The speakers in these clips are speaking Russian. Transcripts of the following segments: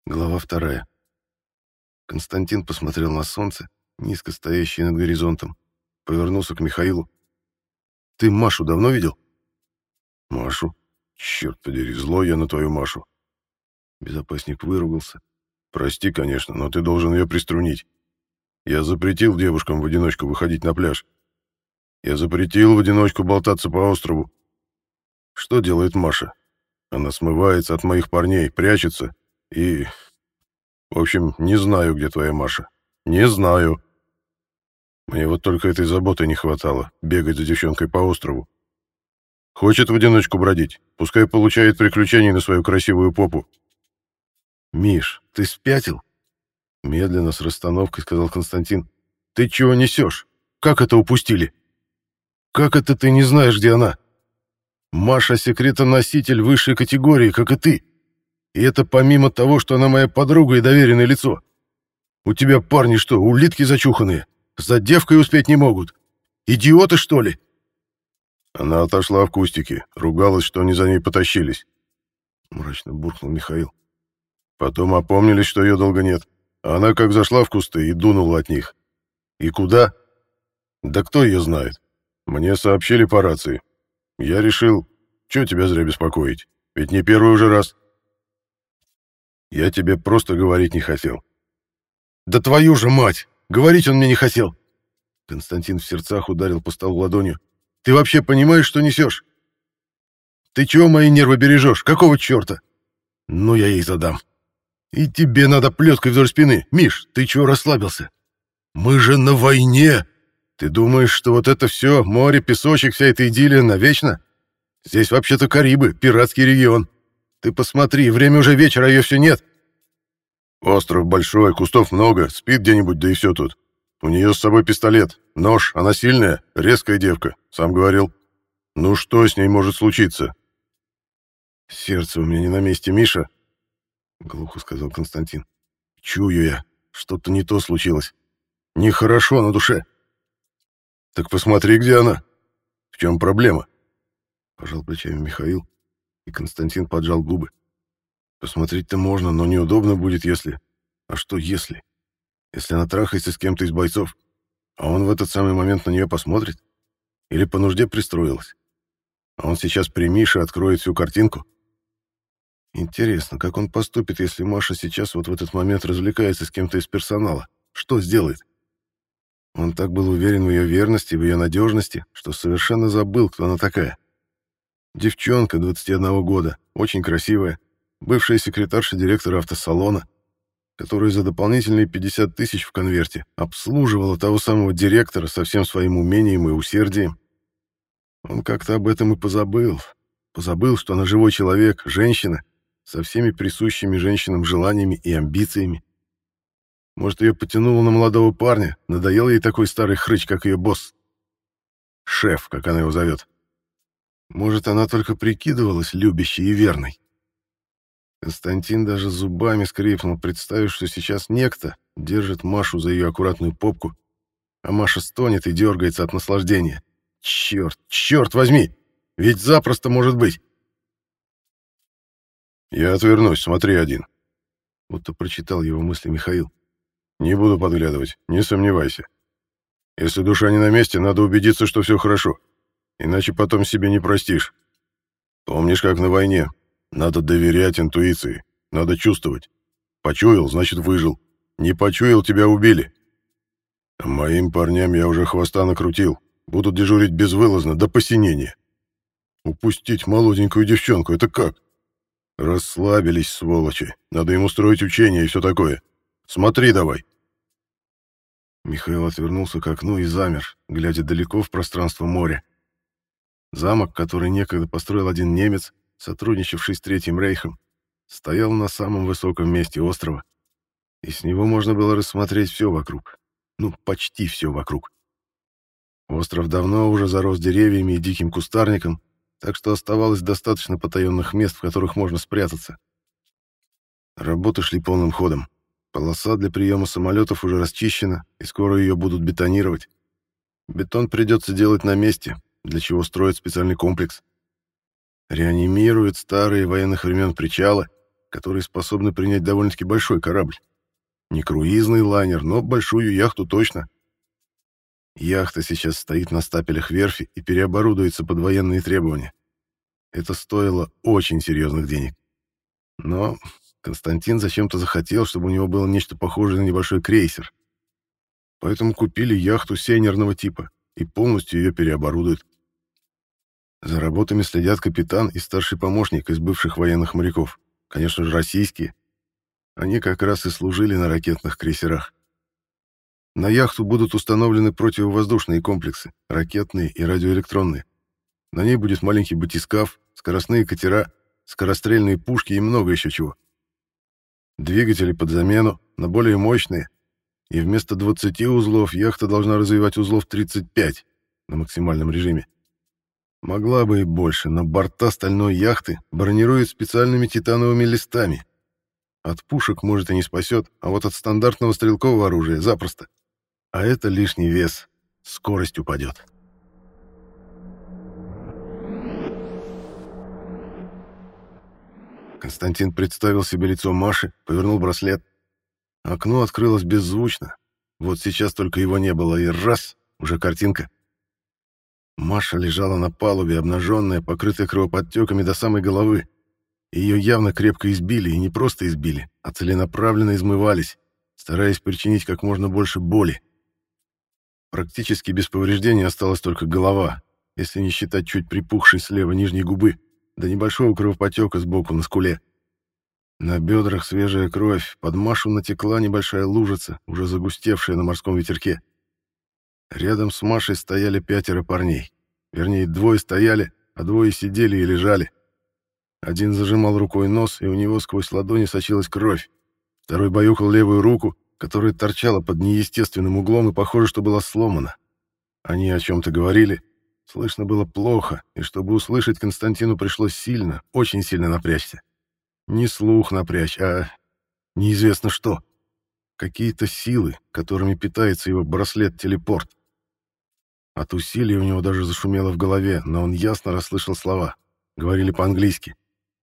Глава 2. Константин посмотрел на солнце, низко стоящее над горизонтом, повернулся к Михаилу. «Ты Машу давно видел?» Машу? Черт подери, злой я на твою Машу. Безопасник выругался. Прости, конечно, но ты должен ее приструнить. Я запретил девушкам в одиночку выходить на пляж. Я запретил в одиночку болтаться по острову. Что делает Маша? Она смывается от моих парней, прячется и... В общем, не знаю, где твоя Маша. Не знаю. Мне вот только этой заботы не хватало, бегать за девчонкой по острову. Хочет в одиночку бродить, пускай получает приключений на свою красивую попу. «Миш, ты спятил?» Медленно, с расстановкой, сказал Константин. «Ты чего несешь? Как это упустили? Как это ты не знаешь, где она? Маша — секретоноситель высшей категории, как и ты. И это помимо того, что она моя подруга и доверенное лицо. У тебя парни что, улитки зачуханные? За девкой успеть не могут? Идиоты, что ли?» Она отошла в кустики, ругалась, что они за ней потащились. Мрачно буркнул Михаил. Потом опомнились, что ее долго нет. А она как зашла в кусты и дунула от них. И куда? Да кто ее знает? Мне сообщили по рации. Я решил, что тебя зря беспокоить, ведь не первый уже раз. Я тебе просто говорить не хотел. «Да твою же мать! Говорить он мне не хотел!» Константин в сердцах ударил по столу ладонью. «Ты вообще понимаешь, что несешь? Ты чего мои нервы бережешь? Какого черта? Ну, я ей задам. И тебе надо плеткой вдоль спины. Миш, ты чего расслабился? Мы же на войне! Ты думаешь, что вот это все, море, песочек, вся эта идиллия навечно? Здесь вообще-то Карибы, пиратский регион. Ты посмотри, время уже вечера, а ее все нет». Остров большой, кустов много, спит где-нибудь, да и все тут. У нее с собой пистолет, нож, она сильная, резкая девка, сам говорил. Ну что с ней может случиться? «Сердце у меня не на месте, Миша», — глухо сказал Константин. «Чую я, что-то не то случилось. Нехорошо на душе». Так посмотри, где она. В чем проблема? Пожал плечами Михаил, и Константин поджал губы. «Посмотреть-то можно, но неудобно будет, если... А что если? Если она трахается с кем-то из бойцов, а он в этот самый момент на нее посмотрит? Или по нужде пристроилась? А он сейчас при Мише откроет всю картинку? Интересно, как он поступит, если Маша сейчас вот в этот момент развлекается с кем-то из персонала? Что сделает? Он так был уверен в ее верности, в ее надежности, что совершенно забыл, кто она такая. Девчонка 21 года, очень красивая, бывшая секретарша директора автосалона, которая за дополнительные 50 тысяч в конверте обслуживала того самого директора со всем своим умением и усердием. Он как-то об этом и позабыл. Позабыл, что она живой человек, женщина, со всеми присущими женщинам желаниями и амбициями. Может, ее потянуло на молодого парня, надоел ей такой старый хрыч, как ее босс. Шеф, как она его зовет. Может, она только прикидывалась любящей и верной. Константин даже зубами скрипнул, представив, что сейчас некто держит Машу за ее аккуратную попку, а Маша стонет и дергается от наслаждения. Черт, черт возьми! Ведь запросто может быть. Я отвернусь, смотри один. Будто прочитал его мысли Михаил. Не буду подглядывать, не сомневайся. Если душа не на месте, надо убедиться, что все хорошо. Иначе потом себе не простишь. Помнишь, как на войне? Надо доверять интуиции, надо чувствовать. Почуял, значит, выжил. Не почуял, тебя убили. А моим парням я уже хвоста накрутил. Будут дежурить безвылазно, до посинения. Упустить молоденькую девчонку — это как? Расслабились, сволочи. Надо им устроить учения и все такое. Смотри давай. Михаил отвернулся к окну и замер, глядя далеко в пространство моря. Замок, который некогда построил один немец, сотрудничавший с Третьим рейхом, стоял на самом высоком месте острова, и с него можно было рассмотреть все вокруг. Ну, почти все вокруг. Остров давно уже зарос деревьями и диким кустарником, так что оставалось достаточно потаенных мест, в которых можно спрятаться. Работы шли полным ходом. Полоса для приема самолетов уже расчищена, и скоро ее будут бетонировать. Бетон придется делать на месте, для чего строят специальный комплекс. Реанимируют старые военных времен причалы, которые способны принять довольно-таки большой корабль. Не круизный лайнер, но большую яхту точно. Яхта сейчас стоит на стапелях верфи и переоборудуется под военные требования. Это стоило очень серьезных денег. Но Константин зачем-то захотел, чтобы у него было нечто похожее на небольшой крейсер. Поэтому купили яхту сейнерного типа и полностью ее переоборудуют. За работами следят капитан и старший помощник из бывших военных моряков. Конечно же, российские. Они как раз и служили на ракетных крейсерах. На яхту будут установлены противовоздушные комплексы, ракетные и радиоэлектронные. На ней будет маленький батискаф, скоростные катера, скорострельные пушки и много еще чего. Двигатели под замену, на более мощные. И вместо 20 узлов яхта должна развивать узлов 35 на максимальном режиме. Могла бы и больше, но борта стальной яхты бронируют специальными титановыми листами. От пушек, может, и не спасет, а вот от стандартного стрелкового оружия запросто. А это лишний вес. Скорость упадет. Константин представил себе лицо Маши, повернул браслет. Окно открылось беззвучно. Вот сейчас только его не было, и раз — уже картинка. Маша лежала на палубе, обнаженная, покрытая кровоподтеками до самой головы. Ее явно крепко избили, и не просто избили, а целенаправленно измывались, стараясь причинить как можно больше боли. Практически без повреждений осталась только голова, если не считать чуть припухшей слева нижней губы, до небольшого кровоподтека сбоку на скуле. На бедрах свежая кровь, под Машу натекла небольшая лужица, уже загустевшая на морском ветерке. Рядом с Машей стояли 5 парней. Вернее, 2 стояли, а 2 сидели и лежали. Один зажимал рукой нос, и у него сквозь ладони сочилась кровь. Второй баюкал левую руку, которая торчала под неестественным углом и, похоже, что была сломана. Они о чем-то говорили. Слышно было плохо, и чтобы услышать, Константину пришлось сильно, очень сильно напрячься. Не слух напрячь, а неизвестно что. Какие-то силы, которыми питается его браслет-телепорт. От усилий у него даже зашумело в голове, но он ясно расслышал слова. Говорили по-английски.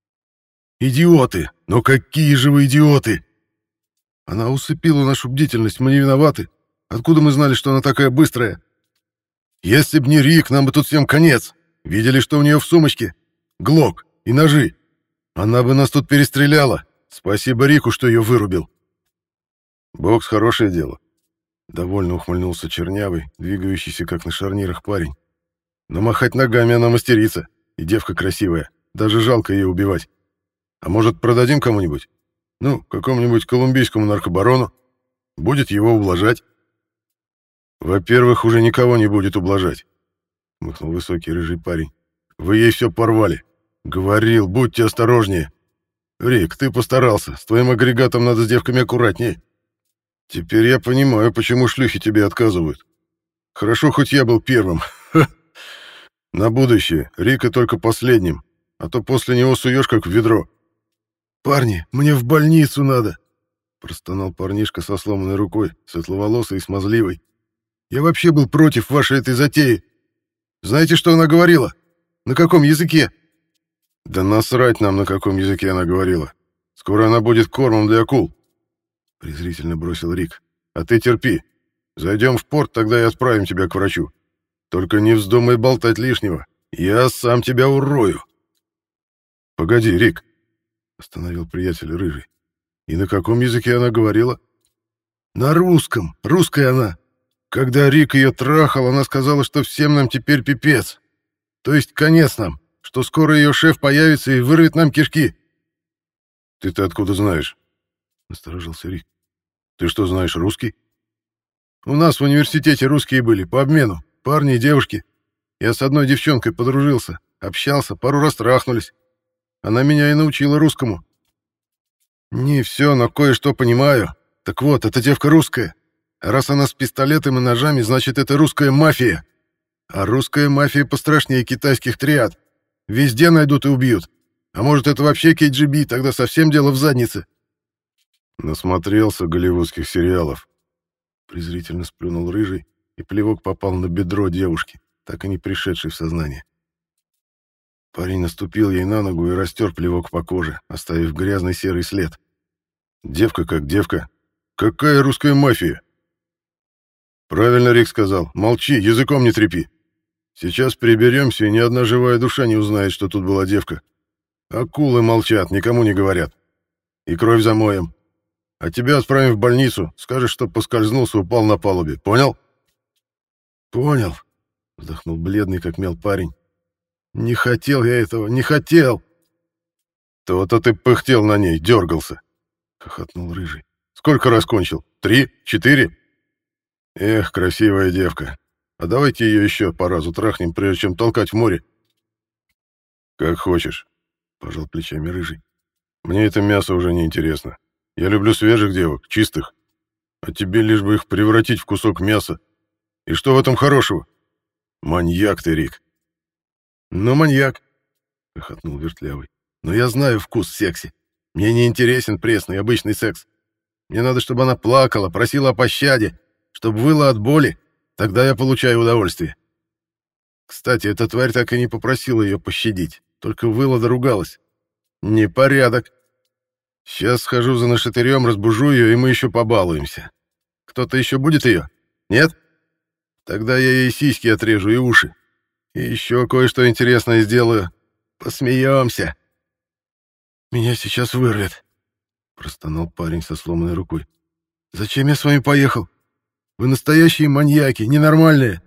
«Идиоты! Но какие же вы идиоты!» «Она усыпила нашу бдительность, мы не виноваты. Откуда мы знали, что она такая быстрая?» «Если б не Рик, нам бы тут всем конец. Видели, что у нее в сумочке? Глок и ножи. Она бы нас тут перестреляла. Спасибо Рику, что ее вырубил». «Бокс — хорошее дело», — довольно ухмыльнулся чернявый, двигающийся как на шарнирах парень. «Но махать ногами она мастерица, и девка красивая. Даже жалко ее убивать. А может, продадим кому-нибудь? Ну, какому-нибудь колумбийскому наркобарону? Будет его ублажать». «Во-первых, уже никого не будет ублажать», — махнул высокий рыжий парень. «Вы ей все порвали. Говорил, будьте осторожнее. Рик, ты постарался. С твоим агрегатом надо с девками аккуратнее. Теперь я понимаю, почему шлюхи тебе отказывают. Хорошо, хоть я был первым. Ха. На будущее. Рика только последним. А то после него суешь, как в ведро». «Парни, мне в больницу надо», — простонал парнишка со сломанной рукой, светловолосый и смазливый. «Я вообще был против вашей этой затеи. Знаете, что она говорила? На каком языке?» «Да насрать нам, на каком языке она говорила. Скоро она будет кормом для акул», — презрительно бросил Рик. «А ты терпи. Зайдем в порт, тогда и отправим тебя к врачу. Только не вздумай болтать лишнего. Я сам тебя урою». «Погоди, Рик», — остановил приятель рыжий. «И на каком языке она говорила?» «На русском. Русская она. Когда Рик ее трахал, она сказала, что всем нам теперь пипец. То есть конец нам, что скоро ее шеф появится и вырвет нам кишки». «Ты-то откуда знаешь?» — насторожился Рик. «Ты что, знаешь русский?» «У нас в университете русские были, по обмену, парни и девушки. Я с одной девчонкой подружился, общался, пару раз трахнулись. Она меня и научила русскому. Не все, но кое-что понимаю. Так вот, эта девка русская. А раз она с пистолетом и ножами, значит, это русская мафия. А русская мафия пострашнее китайских триад. Везде найдут и убьют. А может, это вообще КГБ, тогда совсем дело в заднице». «Насмотрелся голливудских сериалов», — презрительно сплюнул рыжий, и плевок попал на бедро девушки, так и не пришедшей в сознание. Парень наступил ей на ногу и растер плевок по коже, оставив грязный серый след. Девка как девка. Какая русская мафия? Правильно Рик сказал. Молчи, языком не трепи. Сейчас приберемся, и ни одна живая душа не узнает, что тут была девка. Акулы молчат, никому не говорят. И кровь замоем. А тебя отправим в больницу. Скажешь, что поскользнулся, упал на палубе. Понял? Понял. Вздохнул бледный, как мел парень. Не хотел я этого, не хотел. То-то ты пыхтел на ней, дергался. Хохотнул рыжий. Сколько раз кончил? 3? 4? Эх, красивая девка. А давайте ее еще по разу трахнем, прежде чем толкать в море. Как хочешь, пожал плечами рыжий. Мне это мясо уже не интересно. Я люблю свежих девок, чистых. А тебе лишь бы их превратить в кусок мяса. И что в этом хорошего? Маньяк ты, Рик. Ну, маньяк, хохотнул Вертлявый. Но я знаю вкус в сексе. Мне не интересен пресный, обычный секс. Мне надо, чтобы она плакала, просила о пощаде, чтобы выла от боли. Тогда я получаю удовольствие. Кстати, эта тварь так и не попросила ее пощадить, только выла да ругалась. Непорядок. Сейчас схожу за нашатырем, разбужу ее, и мы еще побалуемся. Кто-то еще будет ее? Нет? Тогда я ей сиськи отрежу и уши. И еще кое-что интересное сделаю. Посмеемся. Меня сейчас вырвет, простонал парень со сломанной рукой. Зачем я с вами поехал? Вы настоящие маньяки, ненормальные.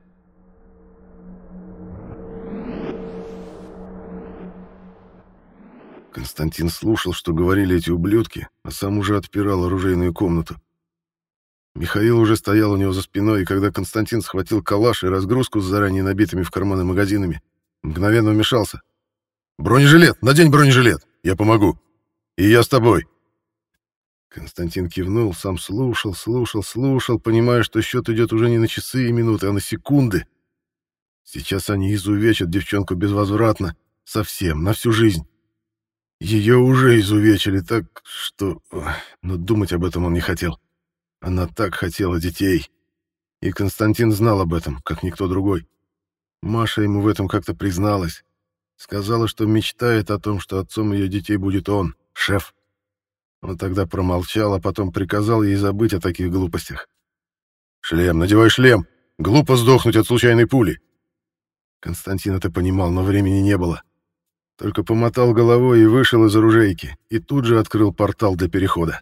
Константин слушал, что говорили эти ублюдки, а сам уже отпирал оружейную комнату. Михаил уже стоял у него за спиной, и когда Константин схватил калаш и разгрузку с заранее набитыми в карманы магазинами, мгновенно вмешался. «Бронежилет! Надень бронежилет! Я помогу! И я с тобой!» Константин кивнул, сам слушал, понимая, что счет идет уже не на часы и минуты, а на секунды. Сейчас они изувечат девчонку безвозвратно, совсем, на всю жизнь. Ее уже изувечили так, что... Но думать об этом он не хотел. Она так хотела детей. И Константин знал об этом, как никто другой. Маша ему в этом как-то призналась. Сказала, что мечтает о том, что отцом ее детей будет он, шеф. Он тогда промолчал, а потом приказал ей забыть о таких глупостях. «Шлем, надевай шлем! Глупо сдохнуть от случайной пули!» Константин это понимал, но времени не было. Только помотал головой и вышел из оружейки, и тут же открыл портал для перехода.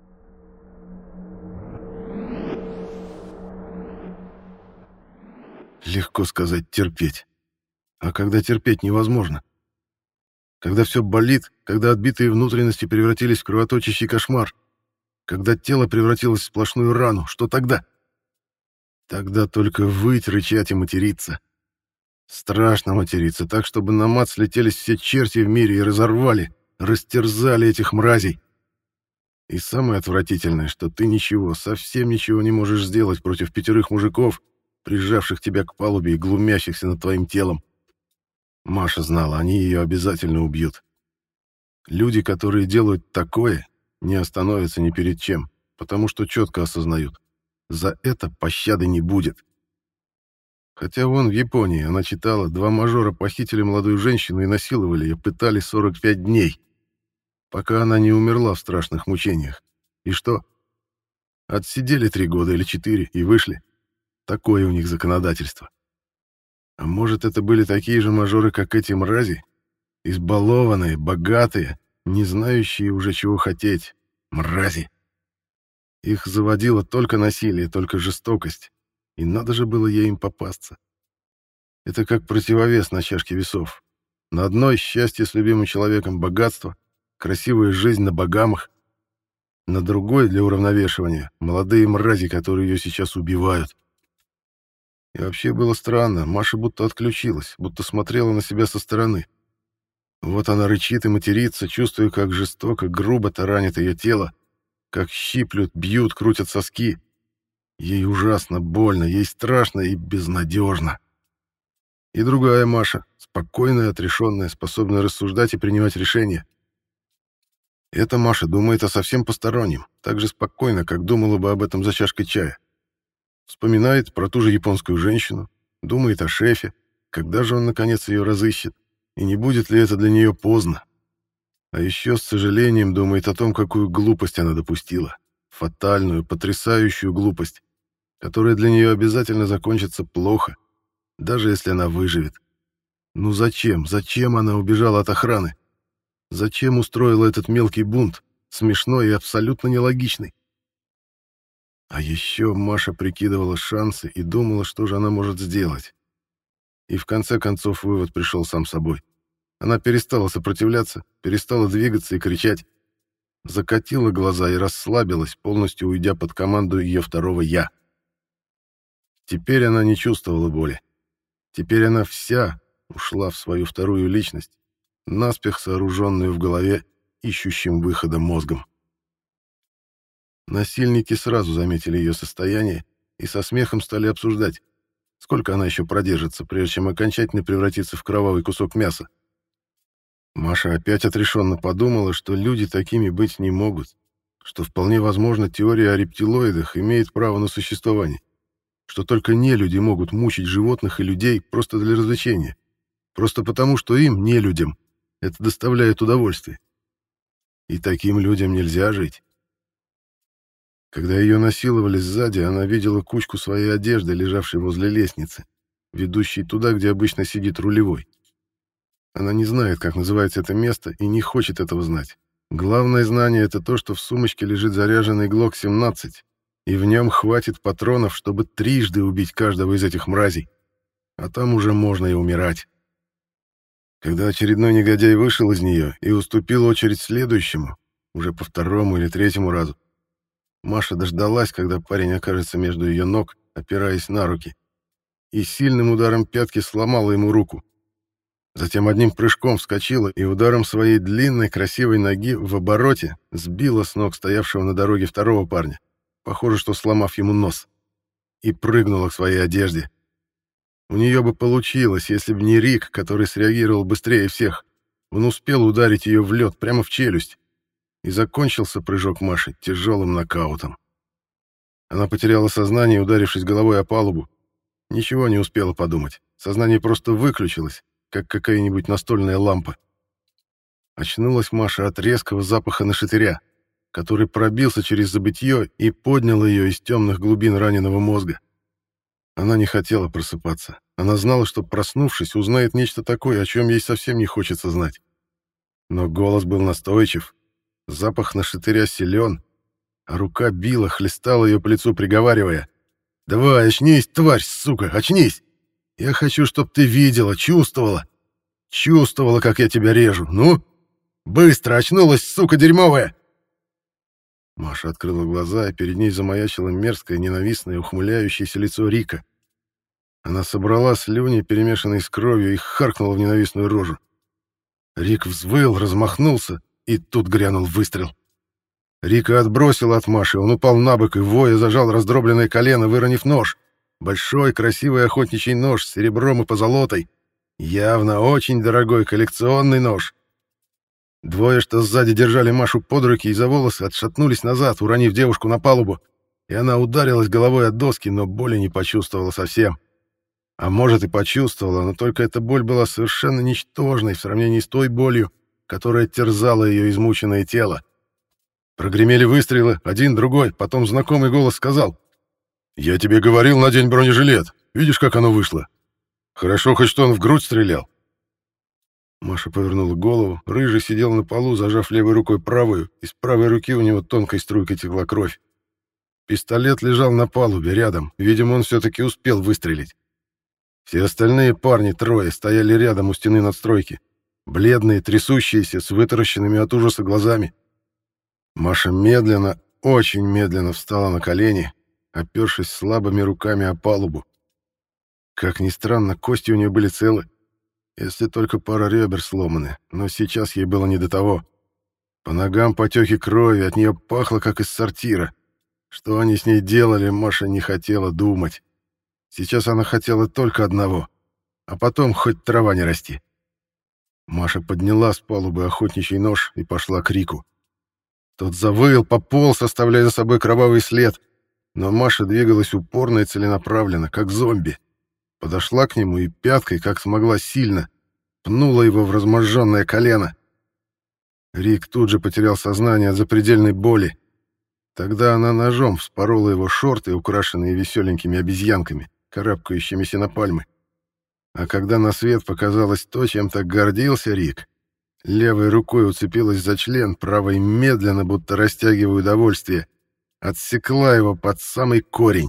Легко сказать терпеть. А когда терпеть невозможно? Когда все болит, когда отбитые внутренности превратились в кровоточащий кошмар, когда тело превратилось в сплошную рану, что тогда? Тогда только выть, рычать и материться. Страшно материться, так, чтобы на мат слетелись все черти в мире и разорвали, растерзали этих мразей. И самое отвратительное, что ты ничего, совсем ничего не можешь сделать против 5 мужиков, прижавших тебя к палубе и глумящихся над твоим телом. Маша знала, они ее обязательно убьют. Люди, которые делают такое, не остановятся ни перед чем, потому что четко осознают, за это пощады не будет. Хотя вон в Японии, она читала, 2 мажора похитили молодую женщину и насиловали ее, пытали 45 дней, пока она не умерла в страшных мучениях. И что? Отсидели 3 года или 4 и вышли. Такое у них законодательство. А может, это были такие же мажоры, как эти мрази? Избалованные, богатые, не знающие уже чего хотеть. Мрази. Их заводило только насилие, только жестокость. И надо же было ей им попасться. Это как противовес на чашке весов. На одной — счастье с любимым человеком, богатство, красивая жизнь на Багамах. На другой — для уравновешивания — молодые мрази, которые ее сейчас убивают. И вообще было странно, Маша будто отключилась, будто смотрела на себя со стороны. Вот она рычит и матерится, чувствуя, как жестоко, грубо таранит ее тело, как щиплют, бьют, крутят соски. Ей ужасно больно, ей страшно и безнадежно. И другая Маша, спокойная, отрешенная, способная рассуждать и принимать решения. Эта Маша думает о совсем постороннем, так же спокойно, как думала бы об этом за чашкой чая. Вспоминает про ту же японскую женщину, думает о шефе, когда же он, наконец, ее разыщет, и не будет ли это для нее поздно. А еще с сожалением думает о том, какую глупость она допустила. Фатальную, потрясающую глупость, которая для нее обязательно закончится плохо, даже если она выживет. Ну зачем? Зачем она убежала от охраны? Зачем устроила этот мелкий бунт, смешной и абсолютно нелогичный? А еще Маша прикидывала шансы и думала, что же она может сделать. И в конце концов вывод пришел сам собой. Она перестала сопротивляться, перестала двигаться и кричать. Закатила глаза и расслабилась, полностью уйдя под команду ее второго «я». Теперь она не чувствовала боли. Теперь она вся ушла в свою вторую личность, наспех сооруженную в голове, ищущим выхода мозгом. Насильники сразу заметили ее состояние и со смехом стали обсуждать, сколько она еще продержится, прежде чем окончательно превратиться в кровавый кусок мяса. Маша опять отрешенно подумала, что люди такими быть не могут, что вполне возможно теория о рептилоидах имеет право на существование, что только нелюди могут мучить животных и людей просто для развлечения, просто потому, что им, нелюдям, это доставляет удовольствие. И таким людям нельзя жить. Когда ее насиловали сзади, она видела кучку своей одежды, лежавшей возле лестницы, ведущей туда, где обычно сидит рулевой. Она не знает, как называется это место, и не хочет этого знать. Главное знание — это то, что в сумочке лежит заряженный ГЛОК-17, и в нем хватит патронов, чтобы трижды убить каждого из этих мразей. А там уже можно и умирать. Когда очередной негодяй вышел из нее и уступил очередь следующему, уже по второму или третьему разу, Маша дождалась, когда парень окажется между ее ног, опираясь на руки, и сильным ударом пятки сломала ему руку. Затем одним прыжком вскочила и ударом своей длинной красивой ноги в обороте сбила с ног стоявшего на дороге второго парня, похоже, что сломав ему нос, и прыгнула к своей одежде. У нее бы получилось, если бы не Рик, который среагировал быстрее всех. Он успел ударить ее в лед прямо в челюсть, и закончился прыжок Маши тяжелым нокаутом. Она потеряла сознание, ударившись головой о палубу. Ничего не успела подумать. Сознание просто выключилось, как какая-нибудь настольная лампа. Очнулась Маша от резкого запаха нашатыря, который пробился через забытье и поднял ее из темных глубин раненого мозга. Она не хотела просыпаться. Она знала, что, проснувшись, узнает нечто такое, о чем ей совсем не хочется знать. Но голос был настойчив, запах нашатыря силен, а рука била, хлестала ее по лицу, приговаривая: «Давай, очнись, тварь, сука, очнись! Я хочу, чтоб ты видела, чувствовала, как я тебя режу. Ну, быстро, очнулась, сука дерьмовая!» Маша открыла глаза, и перед ней замаячило мерзкое, ненавистное, ухмыляющееся лицо Рика. Она собрала слюни, перемешанные с кровью, и харкнула в ненавистную рожу. Рик взвыл, размахнулся, и тут грянул выстрел. Рика отбросила от Маши, он упал на бок и, воя, зажал раздробленное колено, выронив нож. Большой, красивый охотничий нож с серебром и позолотой. Явно очень дорогой коллекционный нож. Двое, что сзади держали Машу под руки и за волосы, отшатнулись назад, уронив девушку на палубу, и она ударилась головой от доски, но боли не почувствовала совсем. А может, и почувствовала, но только эта боль была совершенно ничтожной в сравнении с той болью, которая терзала ее измученное тело. Прогремели выстрелы, один, другой, потом знакомый голос сказал: «Я тебе говорил, надень бронежилет. Видишь, как оно вышло? Хорошо хоть что он в грудь стрелял». Маша повернула голову. Рыжий сидел на полу, зажав левой рукой правую, из правой руки у него тонкой струйкой текла кровь. Пистолет лежал на палубе рядом, видимо, он все-таки успел выстрелить. Все остальные парни, трое, стояли рядом у стены надстройки, бледные, трясущиеся, с вытаращенными от ужаса глазами. Маша медленно, очень медленно встала на колени, опершись слабыми руками о палубу. Как ни странно, кости у нее были целы, если только пара ребер сломаны, но сейчас ей было не до того. По ногам потеки крови, от нее пахло, как из сортира. Что они с ней делали, Маша не хотела думать. Сейчас она хотела только одного, а потом хоть трава не расти. Маша подняла с палубы охотничий нож и пошла к Рику. Тот завыл, пополз, оставляя за собой кровавый след, но Маша двигалась упорно и целенаправленно, как зомби. Подошла к нему и пяткой, как смогла, сильно, пнула его в разможженное колено. Рик тут же потерял сознание от запредельной боли. Тогда она ножом вспорола его шорты, украшенные веселенькими обезьянками, карабкающимися на пальмы. А когда на свет показалось то, чем так гордился Рик, левой рукой уцепилась за член, правой медленно, будто растягивая удовольствие, отсекла его под самый корень.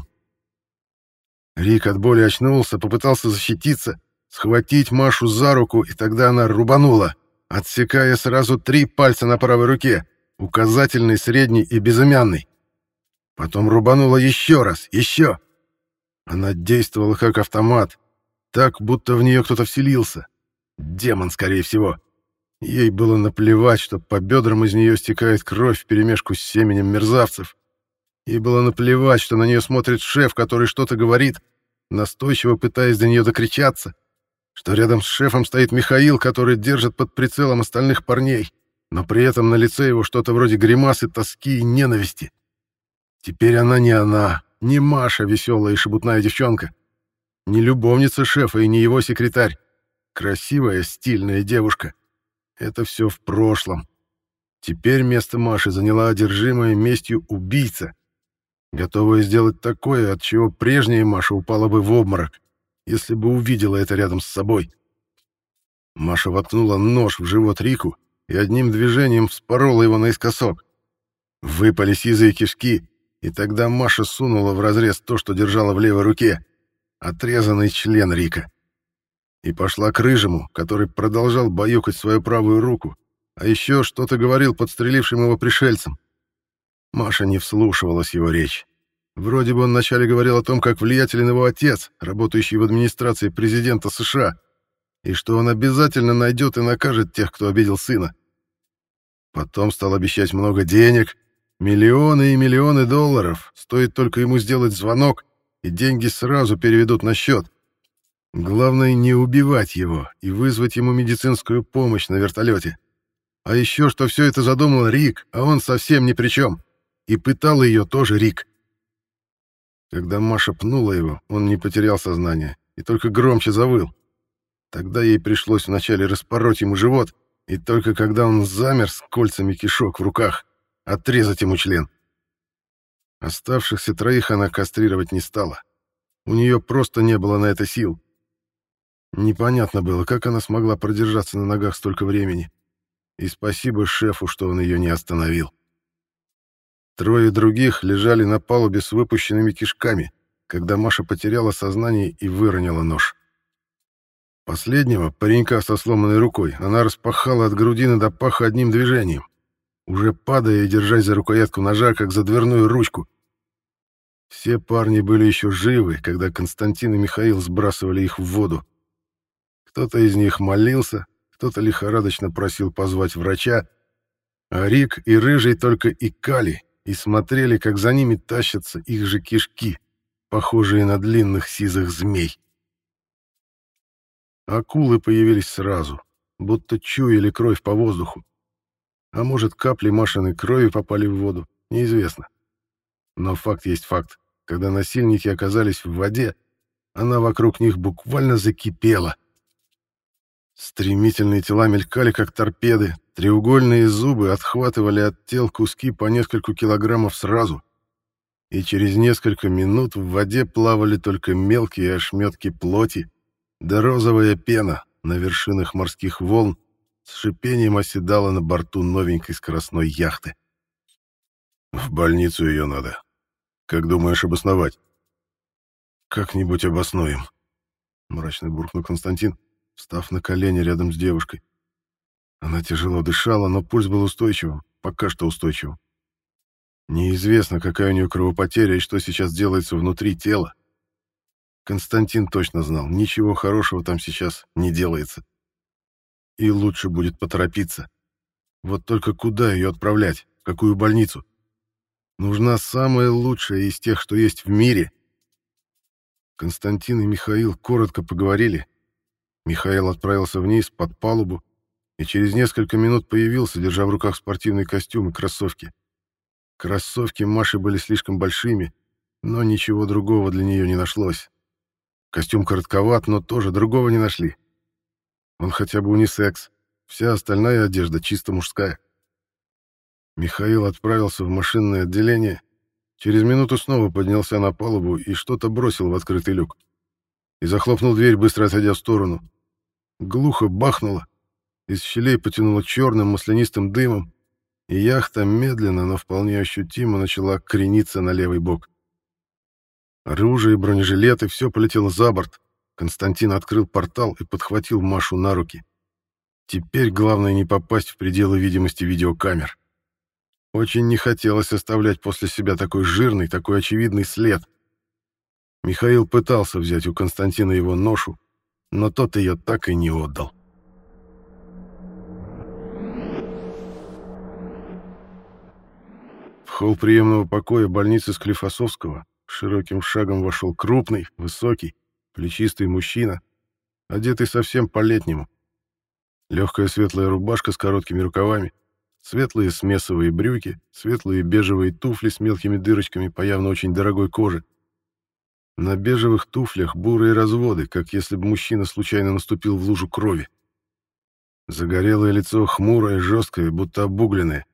Рик от боли очнулся, попытался защититься, схватить Машу за руку, и тогда она рубанула, отсекая сразу 3 пальца на правой руке, указательный, средний и безымянный. Потом рубанула еще раз, еще. Она действовала как автомат, так, будто в нее кто-то вселился. Демон, скорее всего. Ей было наплевать, что по бедрам из нее стекает кровь вперемешку с семенем мерзавцев. Ей было наплевать, что на нее смотрит шеф, который что-то говорит, настойчиво пытаясь до нее докричаться, что рядом с шефом стоит Михаил, который держит под прицелом остальных парней, но при этом на лице его что-то вроде гримасы тоски и ненависти. Теперь она, не Маша, веселая и шебутная девчонка, не любовница шефа и не его секретарь. Красивая, стильная девушка. Это все в прошлом. Теперь место Маши заняла одержимая местью убийца, готовая сделать такое, от чего прежняя Маша упала бы в обморок, если бы увидела это рядом с собой. Маша воткнула нож в живот Рику и одним движением вспорола его наискосок. Выпали сизые кишки, и тогда Маша сунула в разрез то, что держала в левой руке, отрезанный член Рика. И пошла к Рыжему, который продолжал баюкать свою правую руку, а еще что-то говорил подстрелившим его пришельцам. Маша не вслушивалась в его речь. Вроде бы он вначале говорил о том, как влиятелен его отец, работающий в администрации президента США, и что он обязательно найдет и накажет тех, кто обидел сына. Потом стал обещать много денег, миллионы и миллионы долларов, стоит только ему сделать звонок, и деньги сразу переведут на счет. Главное не убивать его и вызвать ему медицинскую помощь на вертолете. А еще, что все это задумал Рик, а он совсем ни при чем. И пытал ее тоже Рик. Когда Маша пнула его, он не потерял сознание и только громче завыл. Тогда ей пришлось вначале распороть ему живот, и только когда он замер с кольцами кишок в руках, отрезать ему член. Оставшихся 3 она кастрировать не стала. У нее просто не было на это сил. Непонятно было, как она смогла продержаться на ногах столько времени. И спасибо шефу, что он ее не остановил. 3 других лежали на палубе с выпущенными кишками, когда Маша потеряла сознание и выронила нож. Последнего, паренька со сломанной рукой, она распахала от грудины до паха одним движением, уже падая и держась за рукоятку ножа, как за дверную ручку. Все парни были еще живы, когда Константин и Михаил сбрасывали их в воду. Кто-то из них молился, кто-то лихорадочно просил позвать врача, а Рик и Рыжий только икали и смотрели, как за ними тащатся их же кишки, похожие на длинных сизых змей. Акулы появились сразу, будто чуяли кровь по воздуху. А может, капли Машиной крови попали в воду, неизвестно. Но факт есть факт. Когда насильники оказались в воде, она вокруг них буквально закипела. Стремительные тела мелькали, как торпеды, треугольные зубы отхватывали от тел куски по несколько килограммов сразу. И через несколько минут в воде плавали только мелкие ошметки плоти, да розовая пена на вершинах морских волн с шипением оседала на борту новенькой скоростной яхты. В больницу ее надо. Как думаешь обосновать? Как-нибудь обоснуем, мрачно буркнул Константин, встав на колени рядом с девушкой. Она тяжело дышала, но пульс был устойчивым, пока что устойчивым. Неизвестно, какая у нее кровопотеря и что сейчас делается внутри тела. Константин точно знал, ничего хорошего там сейчас не делается. И лучше будет поторопиться. Вот только куда ее отправлять? В какую больницу? Нужна самая лучшая из тех, что есть в мире. Константин и Михаил коротко поговорили. Михаил отправился вниз под палубу и через несколько минут появился, держа в руках спортивный костюм и кроссовки. Кроссовки Маши были слишком большими, но ничего другого для нее не нашлось. Костюм коротковат, но тоже другого не нашли. Он хотя бы унисекс. Вся остальная одежда чисто мужская. Михаил отправился в машинное отделение. Через минуту снова поднялся на палубу и что-то бросил в открытый люк. И захлопнул дверь, быстро отойдя в сторону. Глухо бахнуло. Из щелей потянуло черным маслянистым дымом, и яхта медленно, но вполне ощутимо начала крениться на левый бок. Оружие, бронежилеты — все полетело за борт. Константин открыл портал и подхватил Машу на руки. Теперь главное не попасть в пределы видимости видеокамер. Очень не хотелось оставлять после себя такой жирный, такой очевидный след. Михаил пытался взять у Константина его ношу, но тот ее так и не отдал. В холл приемного покоя больницы Склифосовского широким шагом вошел крупный, высокий, плечистый мужчина, одетый совсем по-летнему. Легкая светлая рубашка с короткими рукавами, светлые смесовые брюки, светлые бежевые туфли с мелкими дырочками по явно очень дорогой коже. На бежевых туфлях бурые разводы, как если бы мужчина случайно наступил в лужу крови. Загорелое лицо хмурое, жесткое, будто обугленное.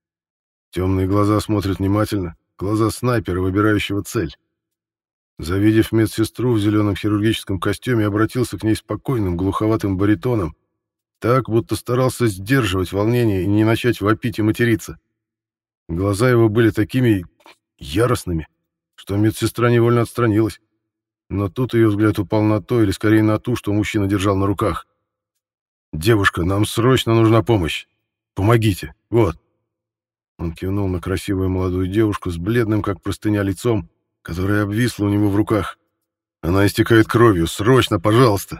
Темные глаза смотрят внимательно, глаза снайпера, выбирающего цель. Завидев медсестру в зеленом хирургическом костюме, обратился к ней спокойным, глуховатым баритоном, так, будто старался сдерживать волнение и не начать вопить и материться. Глаза его были такими яростными, что медсестра невольно отстранилась. Но тут ее взгляд упал на то, или скорее на ту, что мужчина держал на руках. «Девушка, нам срочно нужна помощь. Помогите. Вот». Он кивнул на красивую молодую девушку с бледным, как простыня, лицом, которая обвисла у него в руках. «Она истекает кровью. Срочно, пожалуйста!»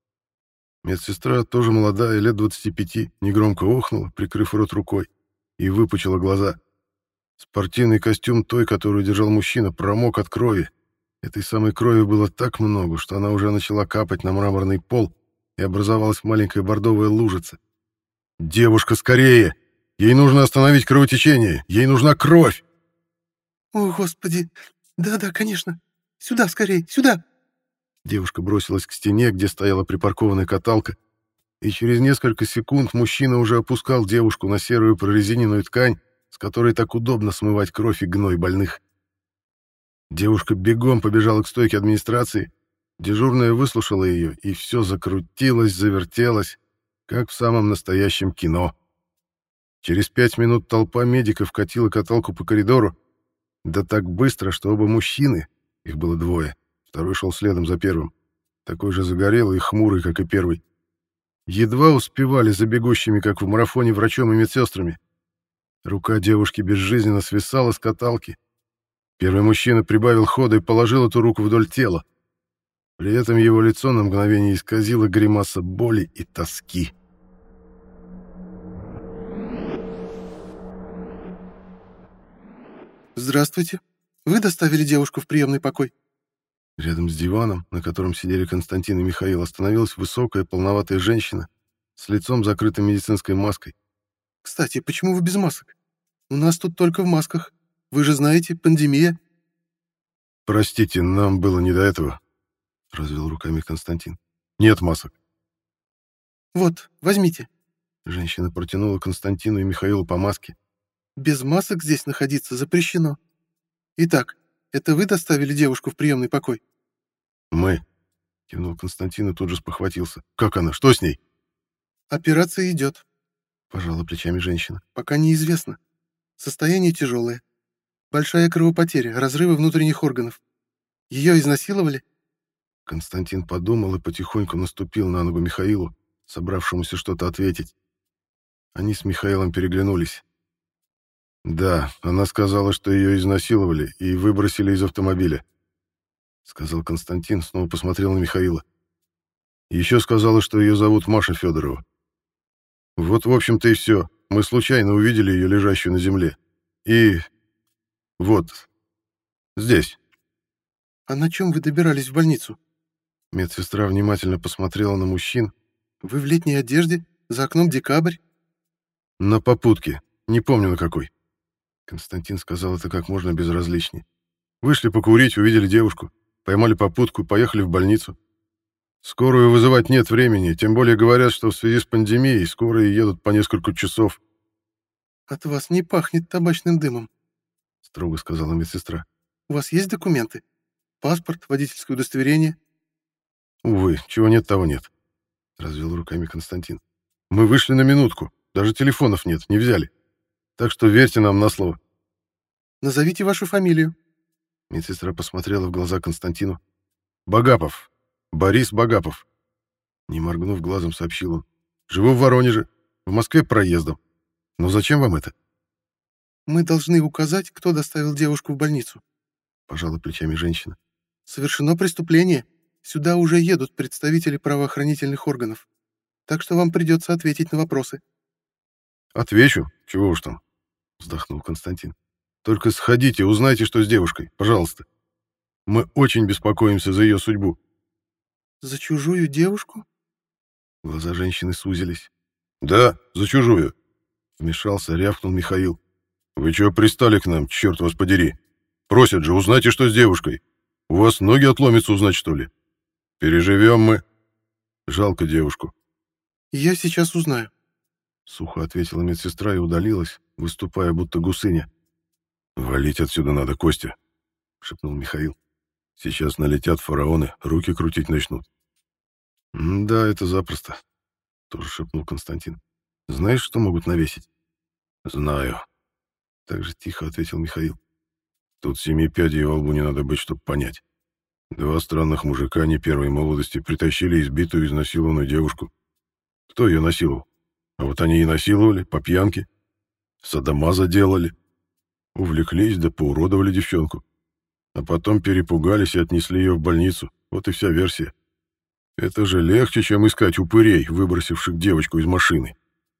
Медсестра, тоже молодая, лет 25, негромко охнула, прикрыв рот рукой, и выпучила глаза. Спортивный костюм той, которую держал мужчина, промок от крови. Этой самой крови было так много, что она уже начала капать на мраморный пол, и образовалась маленькая бордовая лужица. «Девушка, скорее! Ей нужно остановить кровотечение! Ей нужна кровь!» «О, Господи! Да-да, конечно! Сюда, скорее, сюда!» Девушка бросилась к стене, где стояла припаркованная каталка, и через несколько секунд мужчина уже опускал девушку на серую прорезиненную ткань, с которой так удобно смывать кровь и гной больных. Девушка бегом побежала к стойке администрации, дежурная выслушала ее, и все закрутилось, завертелось, как в самом настоящем кино. Через 5 минут толпа медиков катила каталку по коридору, да так быстро, что оба мужчины, их было двое, второй шел следом за первым, такой же загорелый и хмурый, как и первый, едва успевали за бегущими, как в марафоне, врачом и медсестрами. Рука девушки безжизненно свисала с каталки. Первый мужчина прибавил хода и положил эту руку вдоль тела. При этом его лицо на мгновение исказило гримаса боли и тоски. «Здравствуйте. Вы доставили девушку в приемный покой?» Рядом с диваном, на котором сидели Константин и Михаил, остановилась высокая, полноватая женщина с лицом, закрытым медицинской маской. «Кстати, почему вы без масок? У нас тут только в масках. Вы же знаете, пандемия». «Простите, нам было не до этого», — развел руками Константин. «Нет масок». «Вот, возьмите». Женщина протянула Константину и Михаилу по маске. «Без масок здесь находиться запрещено. Итак, это вы доставили девушку в приемный покой?» «Мы», — кивнул Константин и тут же спохватился. «Как она? Что с ней?» «Операция идет», — пожала плечами женщина. «пока неизвестно. Состояние тяжелое. Большая кровопотеря, разрывы внутренних органов. Ее изнасиловали?» Константин подумал и потихоньку наступил на ногу Михаилу, собравшемуся что-то ответить. Они с Михаилом переглянулись. «Да, она сказала, что ее изнасиловали и выбросили из автомобиля», — сказал Константин, снова посмотрел на Михаила. «Еще сказала, что ее зовут Маша Федорова. Вот, в общем-то, и все. Мы случайно увидели ее лежащую на земле. И... вот. Здесь». «А на чем вы добирались в больницу?» Медсестра внимательно посмотрела на мужчин. «Вы в летней одежде? За окном декабрь?» «На попутке. Не помню, на какой». Константин сказал это как можно безразличнее. «Вышли покурить, увидели девушку, поймали попутку, поехали в больницу». Скорую вызывать нет времени, тем более говорят, что в связи с пандемией скорые едут по несколько часов. От вас не пахнет табачным дымом, Строго сказала медсестра. у вас есть документы? Паспорт, водительское удостоверение? Увы, чего нет, того нет. Развел руками Константин. Мы вышли на минутку, даже телефонов нет, не взяли. Так что верьте нам на слово. Назовите вашу фамилию. Медсестра посмотрела в глаза Константину. Багапов. Борис Багапов. Не моргнув глазом, сообщил он. Живу в Воронеже, в Москве проездом. Но зачем вам это? Мы должны указать, кто доставил девушку в больницу. Пожала плечами женщина. Совершено преступление. Сюда уже едут представители правоохранительных органов. Так что вам придется ответить на вопросы. Отвечу, чего уж там, вздохнул Константин. Только сходите, узнайте, что с девушкой, пожалуйста. Мы очень беспокоимся за ее судьбу. За чужую девушку? Глаза женщины сузились. Да, за чужую. Вмешался, рявкнул Михаил. Вы чего пристали к нам, черт вас подери? Просят же, узнайте, что с девушкой. У вас ноги отломятся узнать, что ли? Переживем мы. Жалко девушку. Я сейчас узнаю. Сухо ответила медсестра и удалилась, выступая будто гусыня. «Валить отсюда надо, Костя», — шепнул Михаил. «Сейчас налетят фараоны, руки крутить начнут». «Да, это запросто», — тоже шепнул Константин. «Знаешь, что могут навесить?» «Знаю», — так же тихо ответил Михаил. «Тут 7 пядей во лбу не надо быть, чтобы понять. 2 странных мужика не первой молодости притащили избитую, изнасилованную девушку. Кто ее насиловал? А вот они и насиловали, по пьянке. Содомаза делали. Увлеклись, да поуродовали девчонку. А потом перепугались и отнесли ее в больницу. Вот и вся версия. Это же легче, чем искать упырей, выбросивших девочку из машины.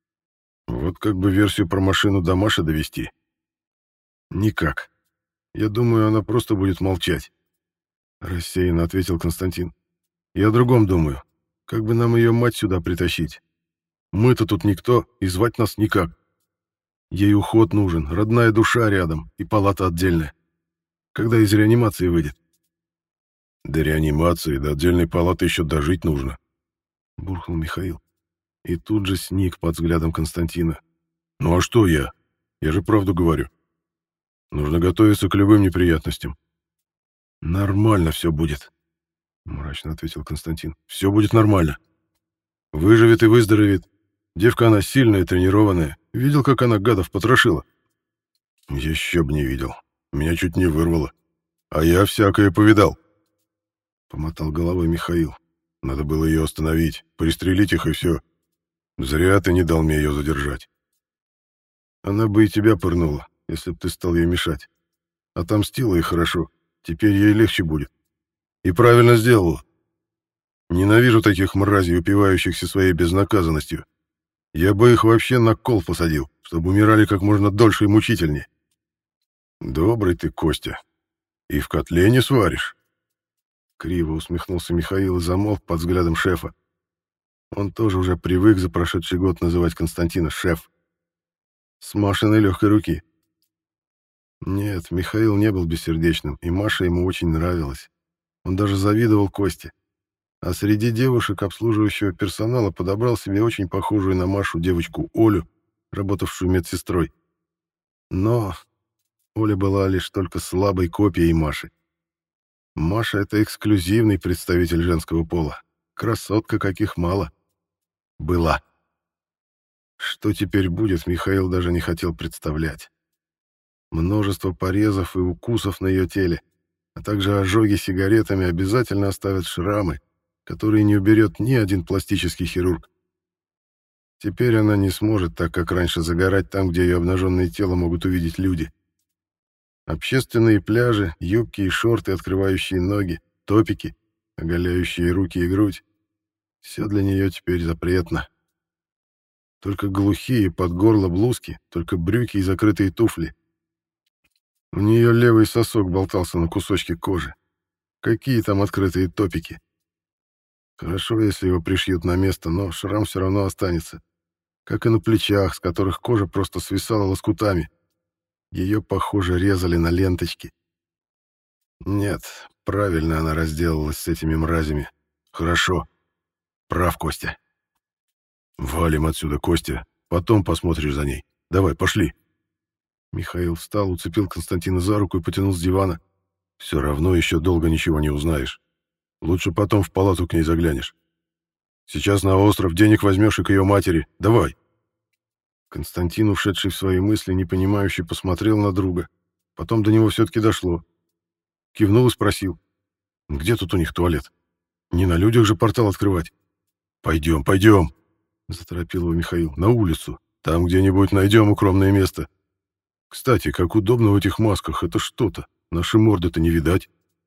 Вот как бы версию про машину до Маши довести. Никак. Я думаю, она просто будет молчать. Рассеянно ответил Константин. Я о другом думаю. Как бы нам ее мать сюда притащить? Мы-то тут никто, и звать нас никак. Ей уход нужен, родная душа рядом и палата отдельная. Когда из реанимации выйдет? До реанимации, до отдельной палаты еще дожить нужно, буркнул Михаил. И тут же сник под взглядом Константина. Ну а что я? Я же правду говорю. Нужно готовиться к любым неприятностям. Нормально все будет, мрачно ответил Константин. Все будет нормально. Выживет и выздоровеет. Девка она сильная, тренированная. Видел, как она гадов потрошила? Еще б не видел. Меня чуть не вырвало. А я всякое повидал. Помотал головой Михаил. Надо было ее остановить, пристрелить их и все. Зря ты не дал мне ее задержать. Она бы и тебя пырнула, если б ты стал ей мешать. Отомстила и хорошо. Теперь ей легче будет. И правильно сделала. Ненавижу таких мразей, упивающихся своей безнаказанностью. Я бы их вообще на кол посадил, чтобы умирали как можно дольше и мучительнее. Добрый ты, Костя. И в котле не сваришь. Криво усмехнулся Михаил и замолк под взглядом шефа. Он тоже уже привык за прошедший год называть Константина шеф. С Машиной легкой руки. Нет, Михаил не был бессердечным, и Маша ему очень нравилась. Он даже завидовал Косте. А среди девушек обслуживающего персонала подобрал себе очень похожую на Машу девочку Олю, работавшую медсестрой. Но Оля была лишь только слабой копией Маши. Маша — это эксклюзивный представитель женского пола. Красотка, каких мало. Была. Что теперь будет, Михаил даже не хотел представлять. Множество порезов и укусов на ее теле, а также ожоги сигаретами обязательно оставят шрамы, которые не уберет ни один пластический хирург. Теперь она не сможет так, как раньше, загорать там, где ее обнаженное тело могут увидеть люди. Общественные пляжи, юбки и шорты, открывающие ноги, топики, оголяющие руки и грудь — все для нее теперь запретно. Только глухие под горло блузки, только брюки и закрытые туфли. У нее левый сосок болтался на кусочке кожи. Какие там открытые топики? Хорошо, если его пришьют на место, но шрам все равно останется. Как и на плечах, с которых кожа просто свисала лоскутами. Ее, похоже, резали на ленточки. Нет, правильно она разделалась с этими мразями. Хорошо. Прав, Костя. Валим отсюда, Костя. Потом посмотришь за ней. Давай, пошли. Михаил встал, уцепил Константина за руку и потянул с дивана. Все равно еще долго ничего не узнаешь. Лучше потом в палату к ней заглянешь. Сейчас на остров денег возьмешь и к ее матери. Давай. Константин, ушедший в свои мысли, непонимающе посмотрел на друга. Потом до него все-таки дошло. Кивнул и спросил. Где тут у них туалет? Не на людях же портал открывать. Пойдем, пойдем, заторопил его Михаил. На улицу. Там где-нибудь найдем укромное место. Кстати, как удобно в этих масках. Это что-то. Наши морды-то не видать.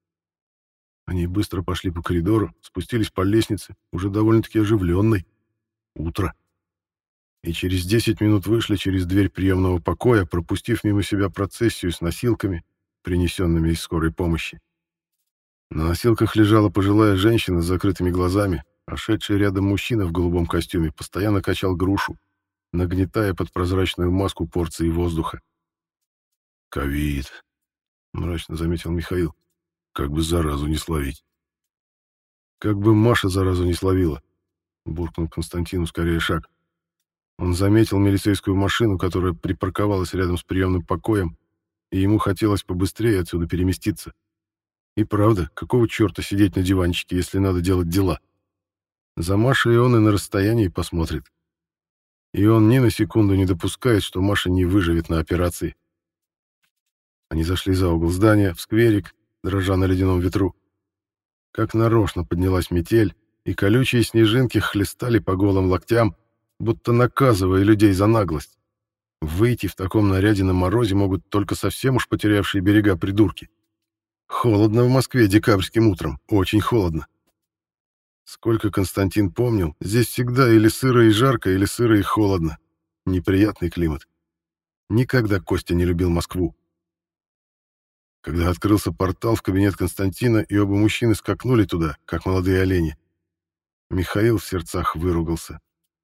Они быстро пошли по коридору, спустились по лестнице, уже довольно-таки оживленной. Утро. И через 10 минут вышли через дверь приемного покоя, пропустив мимо себя процессию с носилками, принесенными из скорой помощи. На носилках лежала пожилая женщина с закрытыми глазами, а шедший рядом мужчина в голубом костюме постоянно качал грушу, нагнетая под прозрачную маску порции воздуха. «Ковид», — мрачно заметил Михаил. «Как бы заразу не словить». «Как бы Маша заразу не словила», — буркнул Константин, ускоряя шаг. Он заметил милицейскую машину, которая припарковалась рядом с приемным покоем, и ему хотелось побыстрее отсюда переместиться. И правда, какого черта сидеть на диванчике, если надо делать дела? За Машей он и на расстоянии посмотрит. И он ни на секунду не допускает, что Маша не выживет на операции. Они зашли за угол здания, в скверик, дрожа на ледяном ветру. Как нарочно поднялась метель, и колючие снежинки хлестали по голым локтям, будто наказывая людей за наглость. Выйти в таком наряде на морозе могут только совсем уж потерявшие берега придурки. Холодно в Москве декабрьским утром, очень холодно. Сколько Константин помнил, здесь всегда или сыро и жарко, или сыро и холодно. Неприятный климат. Никогда Костя не любил Москву. Когда открылся портал в кабинет Константина, и оба мужчины скакнули туда, как молодые олени, Михаил в сердцах выругался.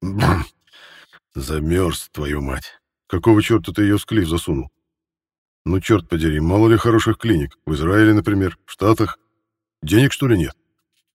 Замерз, твою мать. Какого черта ты ее в склиф засунул? Ну, черт подери, мало ли хороших клиник. В Израиле, например, в Штатах. Денег, что ли, нет?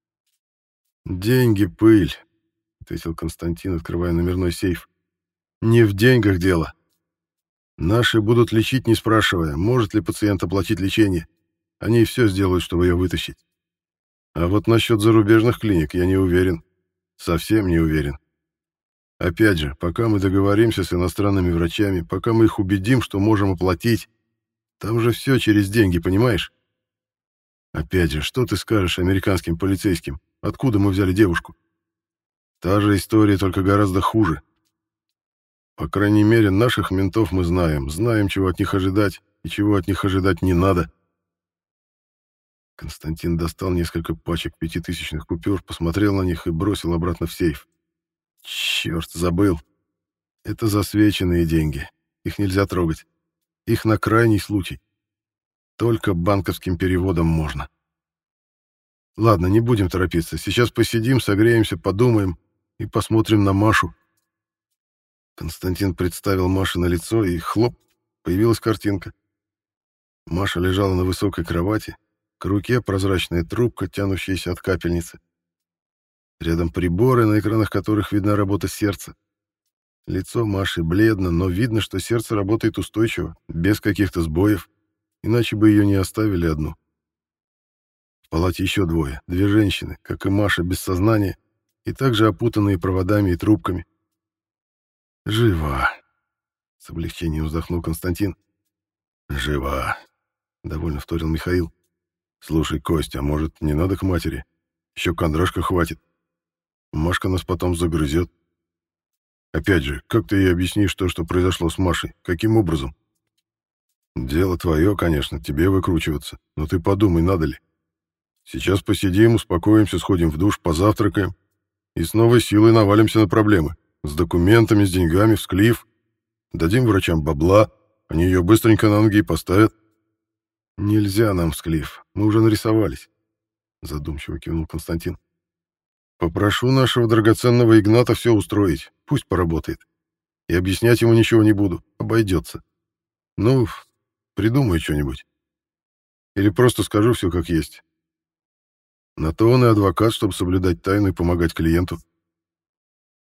Деньги — пыль, ответил Константин, открывая номерной сейф. Не в деньгах дело. Наши будут лечить, не спрашивая, может ли пациент оплатить лечение. Они все сделают, чтобы ее вытащить. А вот насчет зарубежных клиник я не уверен. Совсем не уверен. Опять же, пока мы договоримся с иностранными врачами, пока мы их убедим, что можем оплатить, там же все через деньги, понимаешь? Опять же, что ты скажешь американским полицейским? Откуда мы взяли девушку? Та же история, только гораздо хуже. По крайней мере, наших ментов мы знаем, чего от них ожидать и чего от них ожидать не надо. Константин достал несколько пачек пятитысячных купюр, посмотрел на них и бросил обратно в сейф. Черт, забыл. Это засвеченные деньги. Их нельзя трогать. Их на крайний случай. Только банковским переводом можно. Ладно, не будем торопиться. Сейчас посидим, согреемся, подумаем и посмотрим на Машу. Константин представил Маше на лицо, и хлоп, появилась картинка. Маша лежала на высокой кровати, к руке прозрачная трубка, тянущаяся от капельницы. Рядом приборы, на экранах которых видна работа сердца. Лицо Маши бледно, но видно, что сердце работает устойчиво, без каких-то сбоев, иначе бы ее не оставили одну. В палате еще две женщины, как и Маша, без сознания, и также опутанные проводами и трубками. «Жива!» — с облегчением вздохнул Константин. «Жива!» — довольно вторил Михаил. «Слушай, Костя, а может, не надо к матери? Еще кондрашка хватит. Машка нас потом загрызет. Опять же, как ты ей объяснишь то, что произошло с Машей? Каким образом? Дело твое, конечно, тебе выкручиваться, но ты подумай, надо ли. Сейчас посидим, успокоимся, сходим в душ, позавтракаем и с новой силой навалимся на проблемы. С документами, с деньгами, в склиф. Дадим врачам бабла, они ее быстренько на ноги поставят. Нельзя нам в склиф, мы уже нарисовались, задумчиво кивнул Константин. Попрошу нашего драгоценного Игната все устроить, пусть поработает. И объяснять ему ничего не буду, обойдется. Ну, придумай что-нибудь. Или просто скажу все как есть. На то он и адвокат, чтобы соблюдать тайну и помогать клиенту.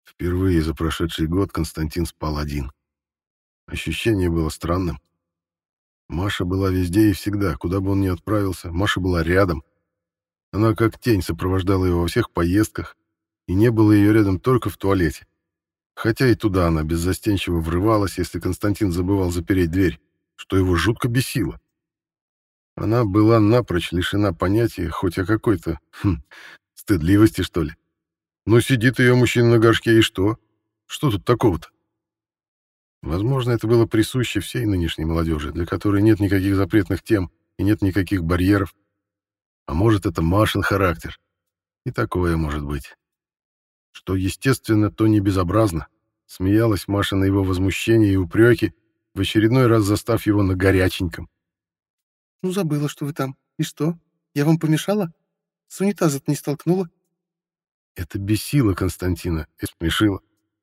Впервые за прошедший год Константин спал один. Ощущение было странным. Маша была везде и всегда, куда бы он ни отправился, Маша была рядом. Она как тень сопровождала его во всех поездках, и не было ее рядом только в туалете. Хотя и туда она беззастенчиво врывалась, если Константин забывал запереть дверь, что его жутко бесило. Она была напрочь лишена понятия хоть о какой-то, стыдливости, что ли. Ну, сидит ее мужчина на горшке, и что? Что тут такого-то? Возможно, это было присуще всей нынешней молодежи, для которой нет никаких запретных тем и нет никаких барьеров. А может, это Машин характер. И такое может быть. Что естественно, то не безобразно. Смеялась Маша на его возмущение и упреки, в очередной раз застав его на горяченьком. «Ну, забыла, что вы там. И что? Я вам помешала? С унитаза-то не столкнула?» Это бесило Константина и смешило.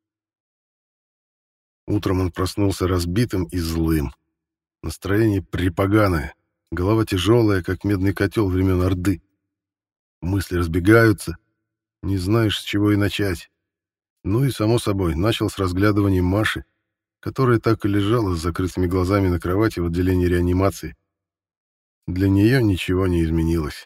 Утром он проснулся разбитым и злым. Настроение припоганое, голова тяжелая, как медный котел времен Орды. Мысли разбегаются, не знаешь, с чего и начать. Ну и, само собой, начал с разглядывания Маши, которая так и лежала с закрытыми глазами на кровати в отделении реанимации. Для нее ничего не изменилось.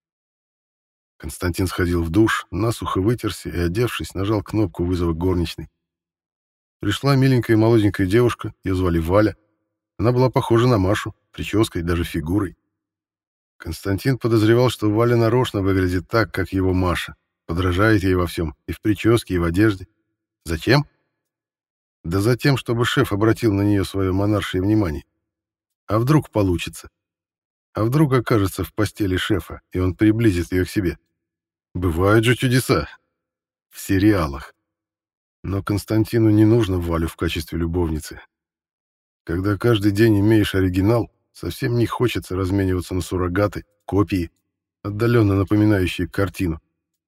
Константин сходил в душ, насухо вытерся и, одевшись, нажал кнопку вызова горничной. Пришла миленькая молоденькая девушка, ее звали Валя. Она была похожа на Машу, прической, даже фигурой. Константин подозревал, что Валя нарочно выглядит так, как его Маша, подражает ей во всем, и в прическе, и в одежде. Зачем? Да за тем, чтобы шеф обратил на нее свое монаршее внимание. А вдруг получится? А вдруг окажется в постели шефа, и он приблизит ее к себе? Бывают же чудеса. В сериалах. Но Константину не нужно Валю в качестве любовницы. Когда каждый день имеешь оригинал, совсем не хочется размениваться на суррогаты, копии, отдаленно напоминающие картину.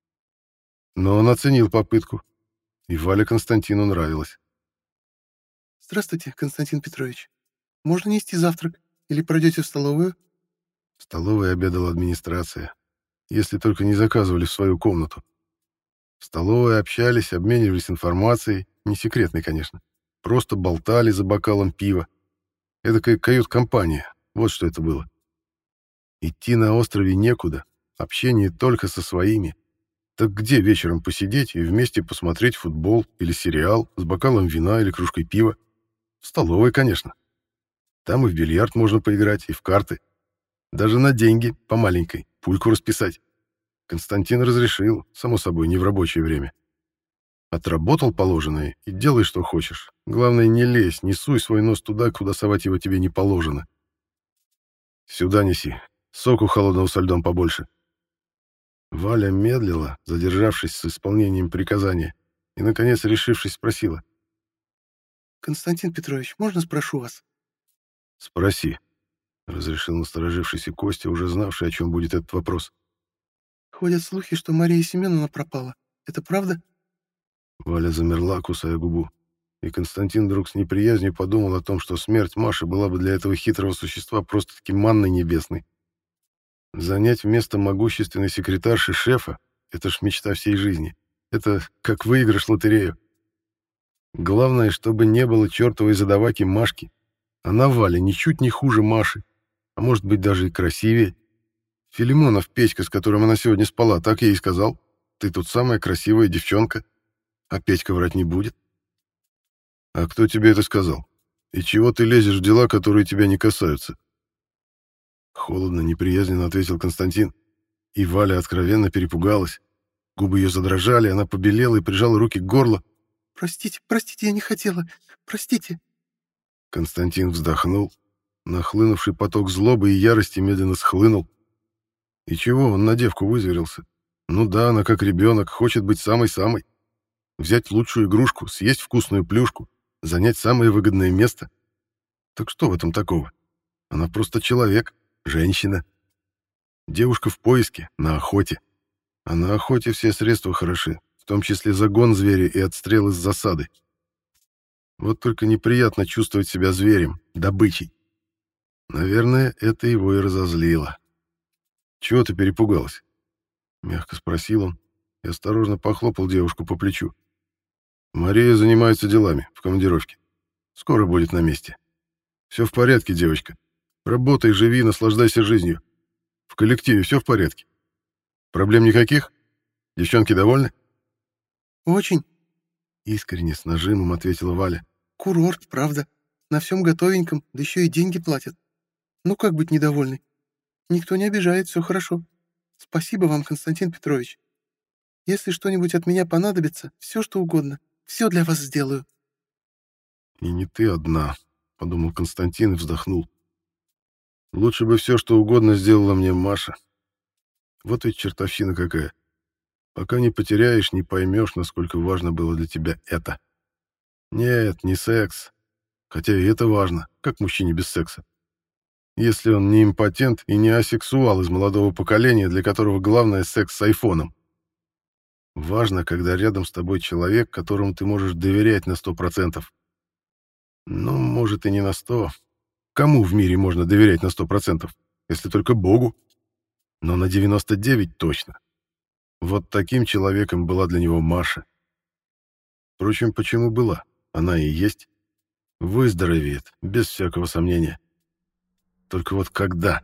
Но он оценил попытку, и Валя Константину нравилась. «Здравствуйте, Константин Петрович. Можно нести завтрак? Или пройдете в столовую?» В столовой обедала администрация, если только не заказывали в свою комнату. В столовой общались, обменивались информацией, не секретной, конечно. Просто болтали за бокалом пива. Эдакая кают-компания, вот что это было. Идти на острове некуда, общение только со своими. Так где вечером посидеть и вместе посмотреть футбол или сериал с бокалом вина или кружкой пива? В столовой, конечно. Там и в бильярд можно поиграть, и в карты. Даже на деньги, по маленькой, пульку расписать. Константин разрешил, само собой, не в рабочее время. Отработал положенное и делай, что хочешь. Главное, не лезь, не суй свой нос туда, куда совать его тебе не положено. Сюда неси. Соку холодного со льдом побольше. Валя медлила, задержавшись с исполнением приказания, и, наконец, решившись, спросила. «Константин Петрович, можно спрошу вас?» «Спроси», — разрешил насторожившийся Костя, уже знавший, о чем будет этот вопрос. «Ходят слухи, что Мария Семеновна пропала. Это правда?» Валя замерла, кусая губу, и Константин вдруг с неприязнью подумал о том, что смерть Маши была бы для этого хитрого существа просто-таки манной небесной. Занять место могущественной секретарши шефа — это ж мечта всей жизни. Это как выигрыш в лотерею. Главное, чтобы не было чертовой задаваки Машки. Она, Валя, ничуть не хуже Маши, а может быть даже и красивее. Филимонов, Петька, с которым она сегодня спала, так ей и сказал. Ты тут самая красивая девчонка, а Петька врать не будет. А кто тебе это сказал? И чего ты лезешь в дела, которые тебя не касаются? Холодно, неприязненно ответил Константин, и Валя откровенно перепугалась. Губы ее задрожали, она побелела и прижала руки к горлу. «Простите, простите, я не хотела. Простите». Константин вздохнул. Нахлынувший поток злобы и ярости медленно схлынул. И чего он на девку вызверился? Ну да, она как ребенок, хочет быть самой-самой. Взять лучшую игрушку, съесть вкусную плюшку, занять самое выгодное место. Так что в этом такого? Она просто человек, женщина. Девушка в поиске, на охоте. А на охоте все средства хороши, в том числе загон зверя и отстрел из засады. Вот только неприятно чувствовать себя зверем, добычей. Наверное, это его и разозлило. «Чего ты перепугалась?» — мягко спросил он и осторожно похлопал девушку по плечу. Мария занимается делами, в командировке. Скоро будет на месте. Все в порядке, девочка. Работай, живи, наслаждайся жизнью. В коллективе все в порядке. Проблем никаких? Девчонки довольны? Очень. Искренне, с нажимом ответила Валя. Курорт, правда. На всем готовеньком, да еще и деньги платят. Ну как быть недовольной? Никто не обижает, все хорошо. Спасибо вам, Константин Петрович. Если что-нибудь от меня понадобится, все что угодно, все для вас сделаю. И не ты одна, подумал Константин и вздохнул. Лучше бы все, что угодно сделала мне Маша. Вот ведь чертовщина какая. Пока не потеряешь, не поймешь, насколько важно было для тебя это. Нет, не секс. Хотя и это важно, как мужчине без секса. Если он не импотент и не асексуал из молодого поколения, для которого главное секс с айфоном. Важно, когда рядом с тобой человек, которому ты можешь доверять на 100%. Ну, может, и не на 100. Кому в мире можно доверять на 100%? Если только Богу. Но на 99 точно. Вот таким человеком была для него Маша. Впрочем, почему была? Она и есть. Выздоровеет, без всякого сомнения. Только вот когда?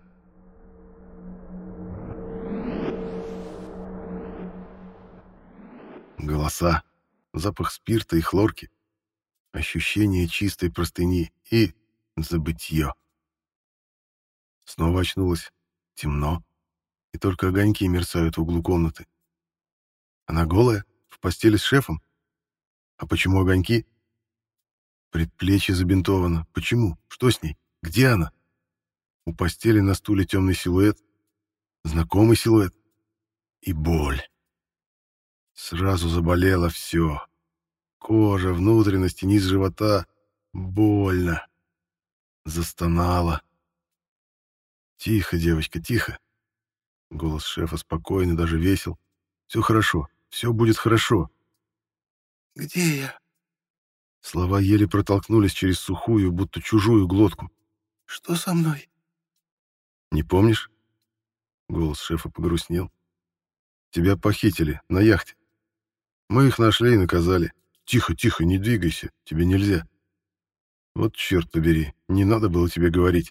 Голоса, запах спирта и хлорки, ощущение чистой простыни и забытье. Снова очнулась. Темно, и только огоньки мерцают в углу комнаты. Она голая, в постели с шефом? А почему огоньки? Предплечье забинтовано. Почему? Что с ней? Где она? У постели на стуле темный силуэт. Знакомый силуэт. И боль. Сразу заболело все. Кожа, внутренности, низ живота. Больно. Застонала. «Тихо, девочка, тихо». Голос шефа спокойный, даже весел. «Все хорошо, все будет хорошо». Где я? Слова еле протолкнулись через сухую, будто чужую глотку. Что со мной? «Не помнишь?» Голос шефа погрустнел. «Тебя похитили на яхте. Мы их нашли и наказали. Тихо, тихо, не двигайся, тебе нельзя. Вот черт побери, не надо было тебе говорить».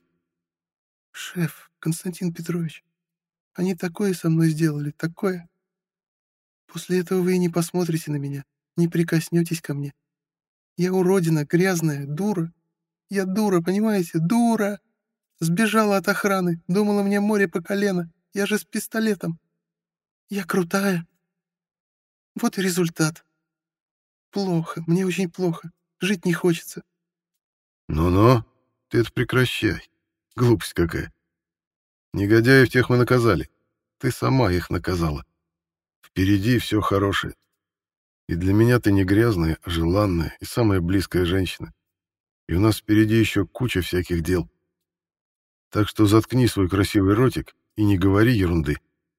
Шеф, Константин Петрович, они такое со мной сделали, такое. После этого вы и не посмотрите на меня, не прикоснетесь ко мне. Я уродина, грязная, дура. Я дура, понимаете, дура. Сбежала от охраны, думала, мне море по колено. Я же с пистолетом. Я крутая. Вот и результат. Плохо, мне очень плохо. Жить не хочется. «Ну-ну, ты это прекращай. Глупость какая. Негодяев тех мы наказали. Ты сама их наказала. Впереди все хорошее. И для меня ты не грязная, а желанная и самая близкая женщина. И у нас впереди еще куча всяких дел. Так что заткни свой красивый ротик и не говори ерунды».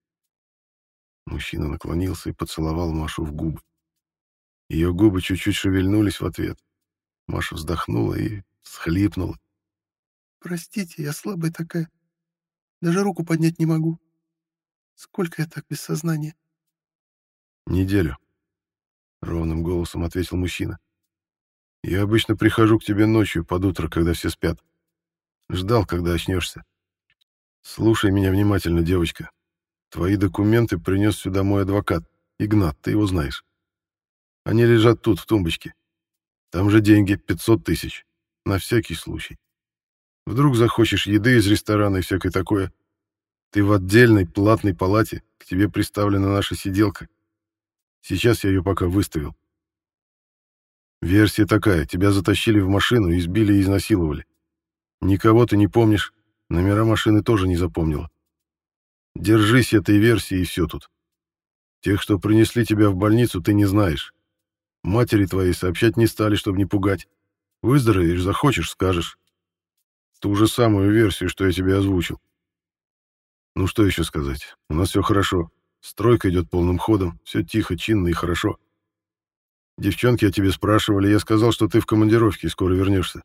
Мужчина наклонился и поцеловал Машу в губы. Ее губы чуть-чуть шевельнулись в ответ. Маша вздохнула и всхлипнула. Простите, я слабая такая. Даже руку поднять не могу. Сколько я так без сознания? «Неделю», — ровным голосом ответил мужчина. «Я обычно прихожу к тебе ночью под утро, когда все спят. Ждал, когда очнешься. Слушай меня внимательно, девочка. Твои документы принес сюда мой адвокат, Игнат, ты его знаешь. Они лежат тут, в тумбочке. Там же деньги, 500 тысяч. На всякий случай. Вдруг захочешь еды из ресторана и всякое такое. Ты в отдельной платной палате, к тебе приставлена наша сиделка. Сейчас я ее пока выставил. Версия такая, тебя затащили в машину, избили и изнасиловали. Никого ты не помнишь, номера машины тоже не запомнила. Держись этой версии, и все тут. Тех, что принесли тебя в больницу, ты не знаешь. Матери твоей сообщать не стали, чтобы не пугать. Выздоровеешь, захочешь, скажешь. Ту же самую версию, что я тебе озвучил. Ну что еще сказать? У нас все хорошо. Стройка идет полным ходом, все тихо, чинно и хорошо. Девчонки о тебе спрашивали, я сказал, что ты в командировке и скоро вернешься.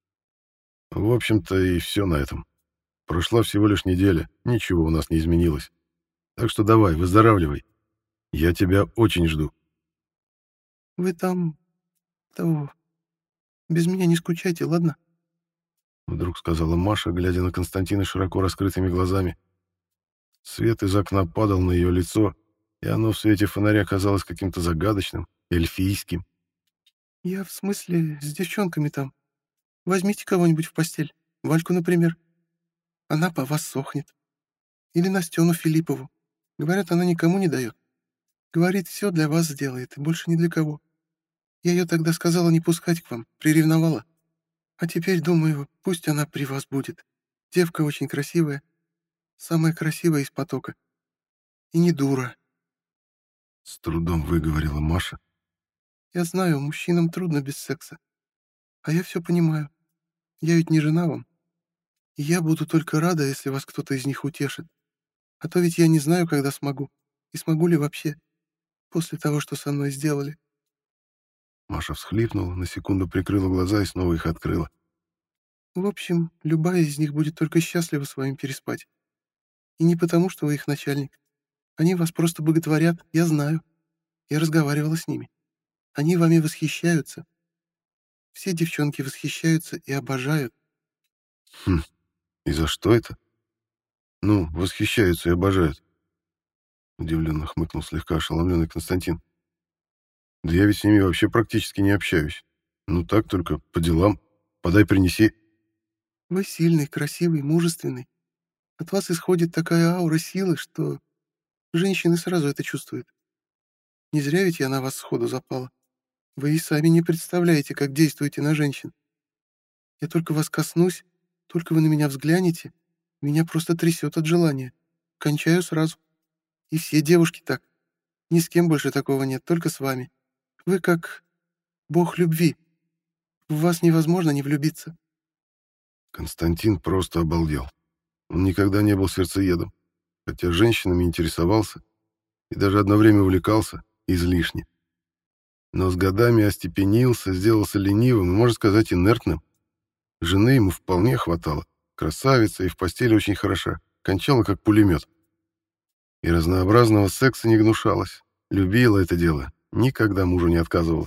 В общем-то и все на этом. Прошла всего лишь неделя, ничего у нас не изменилось. Так что давай, выздоравливай. Я тебя очень жду. Вы там того. Без меня не скучайте, ладно? Вдруг сказала Маша, глядя на Константина широко раскрытыми глазами. Свет из окна падал на ее лицо, и оно в свете фонаря казалось каким-то загадочным, эльфийским. Я в смысле с девчонками там. Возьмите кого-нибудь в постель. Вальку, например. Она по вас сохнет. Или Настену Филиппову. Говорят, она никому не дает. Говорит, все для вас сделает, и больше ни для кого. Я ее тогда сказала не пускать к вам, приревновала. А теперь, думаю, пусть она при вас будет. Девка очень красивая. Самая красивая из потока. И не дура. С трудом выговорила Маша. Я знаю, мужчинам трудно без секса. А я все понимаю. Я ведь не жена вам. И я буду только рада, если вас кто-то из них утешит. А то ведь я не знаю, когда смогу. И смогу ли вообще. После того, что со мной сделали. Маша всхлипнула, на секунду прикрыла глаза и снова их открыла. В общем, любая из них будет только счастлива с вами переспать. И не потому, что вы их начальник. Они вас просто боготворят, я знаю. Я разговаривала с ними. Они вами восхищаются. Все девчонки восхищаются и обожают. Хм, и за что это? Ну, восхищаются и обожают. Удивленно хмыкнул слегка ошеломленный Константин. Да я ведь с ними вообще практически не общаюсь. Ну так, только по делам. Подай, принеси. Вы сильный, красивый, мужественный. От вас исходит такая аура силы, что женщины сразу это чувствуют. Не зря ведь я на вас сходу запала. Вы и сами не представляете, как действуете на женщин. Я только вас коснусь, только вы на меня взглянете, меня просто трясет от желания. Кончаю сразу. И все девушки так. Ни с кем больше такого нет, только с вами. Вы как бог любви. В вас невозможно не влюбиться. Константин просто обалдел. Он никогда не был сердцеедом, хотя женщинами интересовался и даже одно время увлекался излишне. Но с годами остепенился, сделался ленивым и, можно сказать, инертным. Жены ему вполне хватало. Красавица и в постели очень хороша. Кончала как пулемет. И разнообразного секса не гнушалась. Любила это дело. Никогда мужу не отказывала.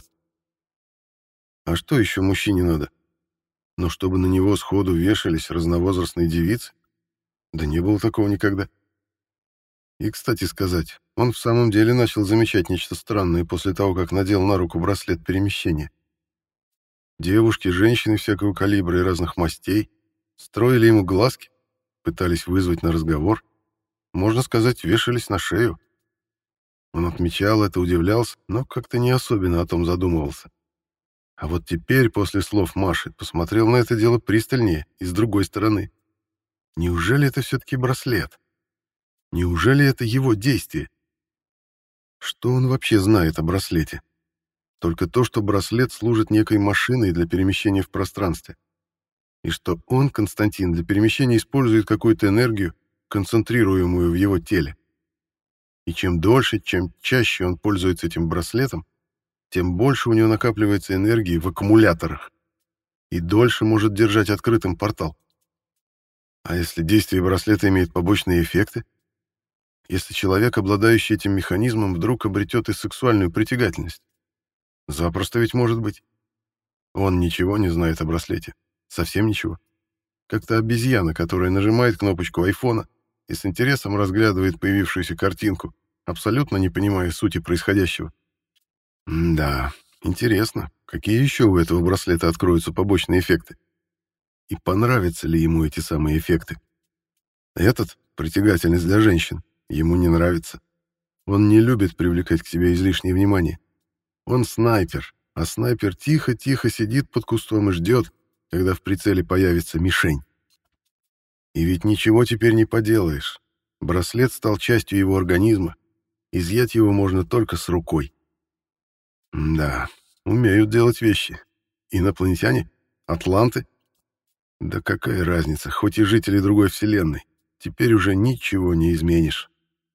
А что еще мужчине надо? Но чтобы на него сходу вешались разновозрастные девицы? Да не было такого никогда. И, кстати сказать, он в самом деле начал замечать нечто странное после того, как надел на руку браслет перемещения. Девушки, женщины всякого калибра и разных мастей строили ему глазки, пытались вызвать на разговор, можно сказать, вешались на шею. Он отмечал это, удивлялся, но как-то не особенно о том задумывался. А вот теперь, после слов Маши, посмотрел на это дело пристальнее и с другой стороны. Неужели это все-таки браслет? Неужели это его действие? Что он вообще знает о браслете? Только то, что браслет служит некой машиной для перемещения в пространстве. И что он, Константин, для перемещения использует какую-то энергию, концентрируемую в его теле. И чем дольше, чем чаще он пользуется этим браслетом, тем больше у него накапливается энергии в аккумуляторах. И дольше может держать открытым портал. А если действие браслета имеет побочные эффекты? Если человек, обладающий этим механизмом, вдруг обретет и сексуальную притягательность? Запросто ведь может быть. Он ничего не знает о браслете. Совсем ничего. Как-то обезьяна, которая нажимает кнопочку айфона и с интересом разглядывает появившуюся картинку, абсолютно не понимая сути происходящего. Да, интересно, какие еще у этого браслета откроются побочные эффекты? И понравятся ли ему эти самые эффекты? Этот, притягательность для женщин, ему не нравится. Он не любит привлекать к себе излишнее внимание. Он снайпер, а снайпер тихо-тихо сидит под кустом и ждет, когда в прицеле появится мишень. И ведь ничего теперь не поделаешь. Браслет стал частью его организма. Изъять его можно только с рукой. Да, умеют делать вещи. Инопланетяне? Атланты? Да какая разница, хоть и жители другой вселенной. Теперь уже ничего не изменишь.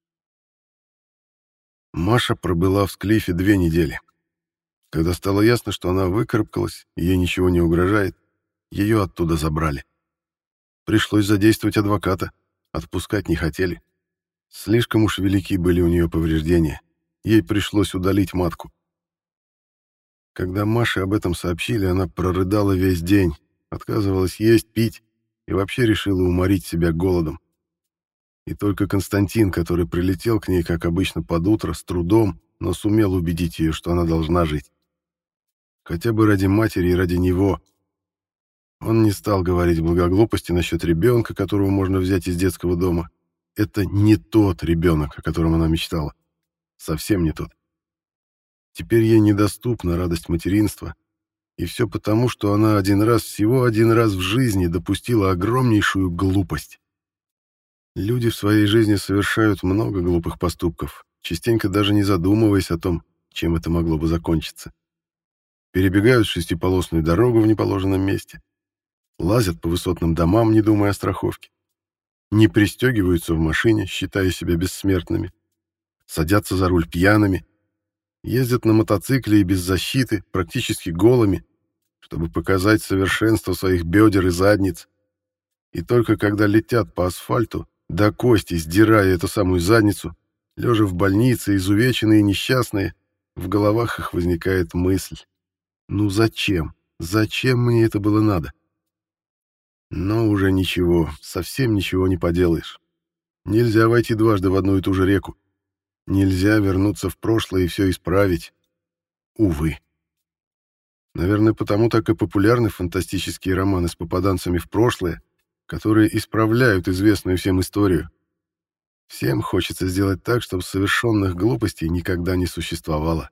Маша пробыла в Склифе 2 недели. Когда стало ясно, что она выкарабкалась, и ей ничего не угрожает, ее оттуда забрали. Пришлось задействовать адвоката. Отпускать не хотели. Слишком уж велики были у нее повреждения. Ей пришлось удалить матку. Когда Маше об этом сообщили, она прорыдала весь день, отказывалась есть, пить и вообще решила уморить себя голодом. И только Константин, который прилетел к ней, как обычно, под утро, с трудом, но сумел убедить ее, что она должна жить. Хотя бы ради матери и ради него. Он не стал говорить благоглупости насчет ребенка, которого можно взять из детского дома. Это не тот ребенок, о котором она мечтала. Совсем не тот. Теперь ей недоступна радость материнства. И все потому, что она всего один раз в жизни допустила огромнейшую глупость. Люди в своей жизни совершают много глупых поступков, частенько даже не задумываясь о том, чем это могло бы закончиться. Перебегают шестиполосную дорогу в неположенном месте, лазят по высотным домам, не думая о страховке, не пристегиваются в машине, считая себя бессмертными, садятся за руль пьяными, ездят на мотоцикле и без защиты, практически голыми, чтобы показать совершенство своих бедер и задниц. И только когда летят по асфальту, до кости сдирая эту самую задницу, лежа в больнице, изувеченные и несчастные, в головах их возникает мысль: ну зачем? Зачем мне это было надо? Но уже ничего, совсем ничего не поделаешь. Нельзя войти дважды в одну и ту же реку. Нельзя вернуться в прошлое и все исправить. Увы. Наверное, потому так и популярны фантастические романы с попаданцами в прошлое, которые исправляют известную всем историю. Всем хочется сделать так, чтобы совершенных глупостей никогда не существовало.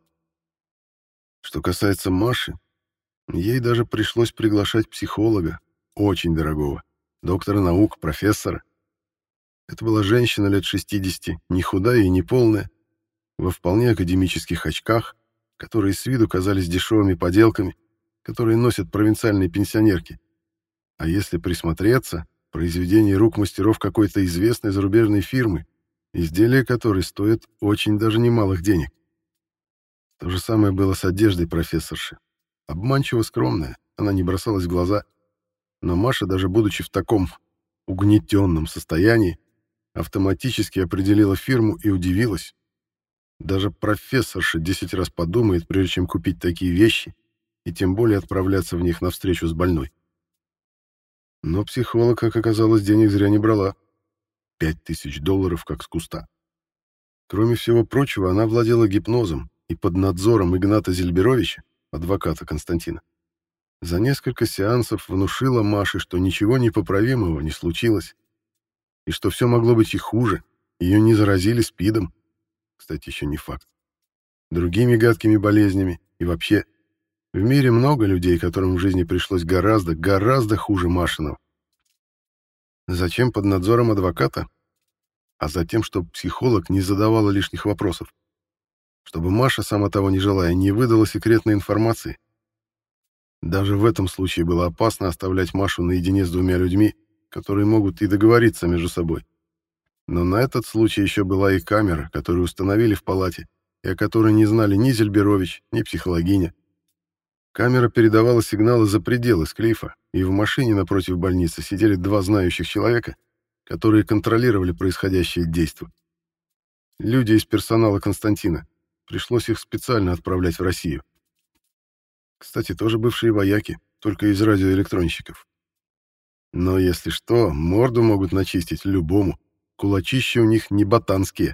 Что касается Маши, ей даже пришлось приглашать психолога, очень дорогого, доктора наук, профессора. Это была женщина лет 60, не худая и не полная, во вполне академических очках, которые с виду казались дешевыми поделками, которые носят провинциальные пенсионерки. А если присмотреться, произведение рук мастеров какой-то известной зарубежной фирмы, изделия которой стоят очень даже немалых денег. То же самое было с одеждой профессорши. Обманчиво скромная, она не бросалась в глаза. Но Маша, даже будучи в таком угнетенном состоянии, автоматически определила фирму и удивилась. Даже профессорша 10 раз подумает, прежде чем купить такие вещи, и тем более отправляться в них навстречу с больной. Но психолог, как оказалось, денег зря не брала. $5000 как с куста. Кроме всего прочего, она владела гипнозом и под надзором Игната Зельберовича, адвоката Константина, за несколько сеансов внушила Маше, что ничего непоправимого не случилось, и что все могло быть и хуже, ее не заразили СПИДом, кстати, еще не факт, другими гадкими болезнями, и вообще, в мире много людей, которым в жизни пришлось гораздо хуже Машиного. Зачем под надзором адвоката? А затем, чтобы психолог не задавала лишних вопросов, чтобы Маша, сама того не желая, не выдала секретной информации. Даже в этом случае было опасно оставлять Машу наедине с двумя людьми, которые могут и договориться между собой. Но на этот случай еще была и камера, которую установили в палате, и о которой не знали ни Зельберович, ни психологиня. Камера передавала сигналы за пределы склифа, и в машине напротив больницы сидели два знающих человека, которые контролировали происходящее действо. Люди из персонала Константина. Пришлось их специально отправлять в Россию. Кстати, тоже бывшие вояки, только из радиоэлектронщиков. Но если что, морду могут начистить любому. Кулачища у них не ботанские.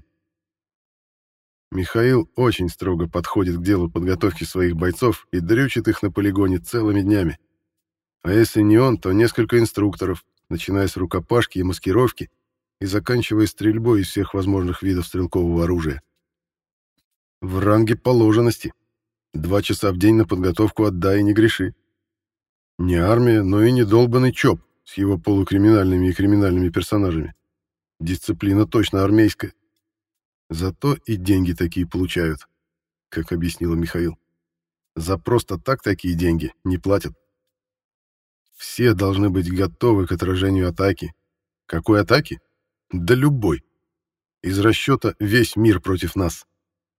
Михаил очень строго подходит к делу подготовки своих бойцов и дрючит их на полигоне целыми днями. А если не он, то несколько инструкторов, начиная с рукопашки и маскировки и заканчивая стрельбой из всех возможных видов стрелкового оружия. В ранге положенности. 2 часа в день на подготовку отдай и не греши. Не армия, но и не долбанный ЧОП с его полукриминальными и криминальными персонажами. Дисциплина точно армейская. Зато и деньги такие получают, как объяснила Михаил. За просто так такие деньги не платят. Все должны быть готовы к отражению атаки. Какой атаки? Да любой. Из расчета весь мир против нас.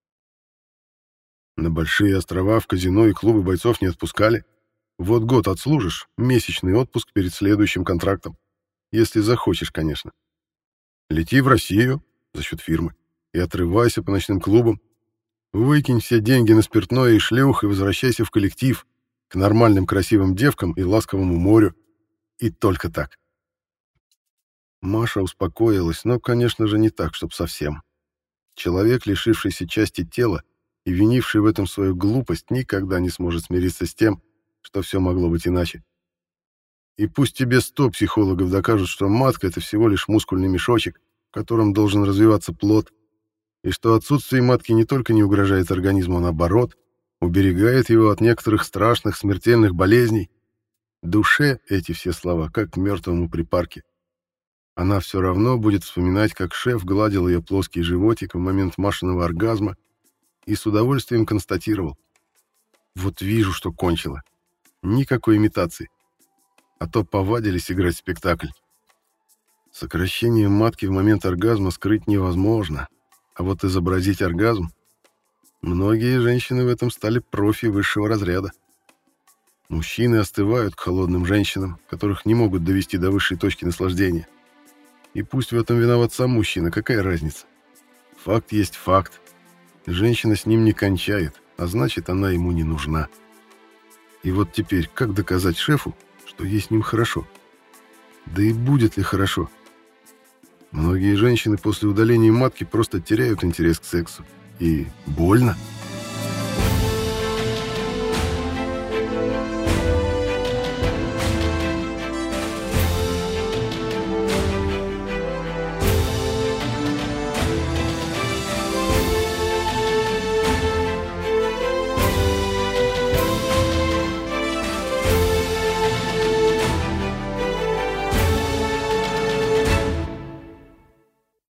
На большие острова в казино и клубы бойцов не отпускали. Вот год отслужишь, месячный отпуск перед следующим контрактом. Если захочешь, конечно. Лети в Россию за счет фирмы и отрывайся по ночным клубам. Выкинь все деньги на спиртное и шлюх и возвращайся в коллектив, к нормальным красивым девкам и ласковому морю. И только так. Маша успокоилась, но, конечно же, не так, чтоб совсем. Человек, лишившийся части тела и винивший в этом свою глупость, никогда не сможет смириться с тем, что все могло быть иначе. И пусть тебе 100 психологов докажут, что матка — это всего лишь мускульный мешочек, в котором должен развиваться плод, и что отсутствие матки не только не угрожает организму, а наоборот, уберегает его от некоторых страшных смертельных болезней. Душе эти все слова, как мертвому припарке. Она все равно будет вспоминать, как шеф гладил ее плоский животик в момент Машиного оргазма и с удовольствием констатировал: вот вижу, что кончила. Никакой имитации. А то повадились играть в спектакль. Сокращение матки в момент оргазма скрыть невозможно, а вот изобразить оргазм... Многие женщины в этом стали профи высшего разряда. Мужчины остывают к холодным женщинам, которых не могут довести до высшей точки наслаждения. И пусть в этом виноват сам мужчина, какая разница? Факт есть факт. Женщина с ним не кончает, а значит, она ему не нужна. И вот теперь, как доказать шефу, что ей с ним хорошо? Да и будет ли хорошо? Многие женщины после удаления матки просто теряют интерес к сексу. И больно.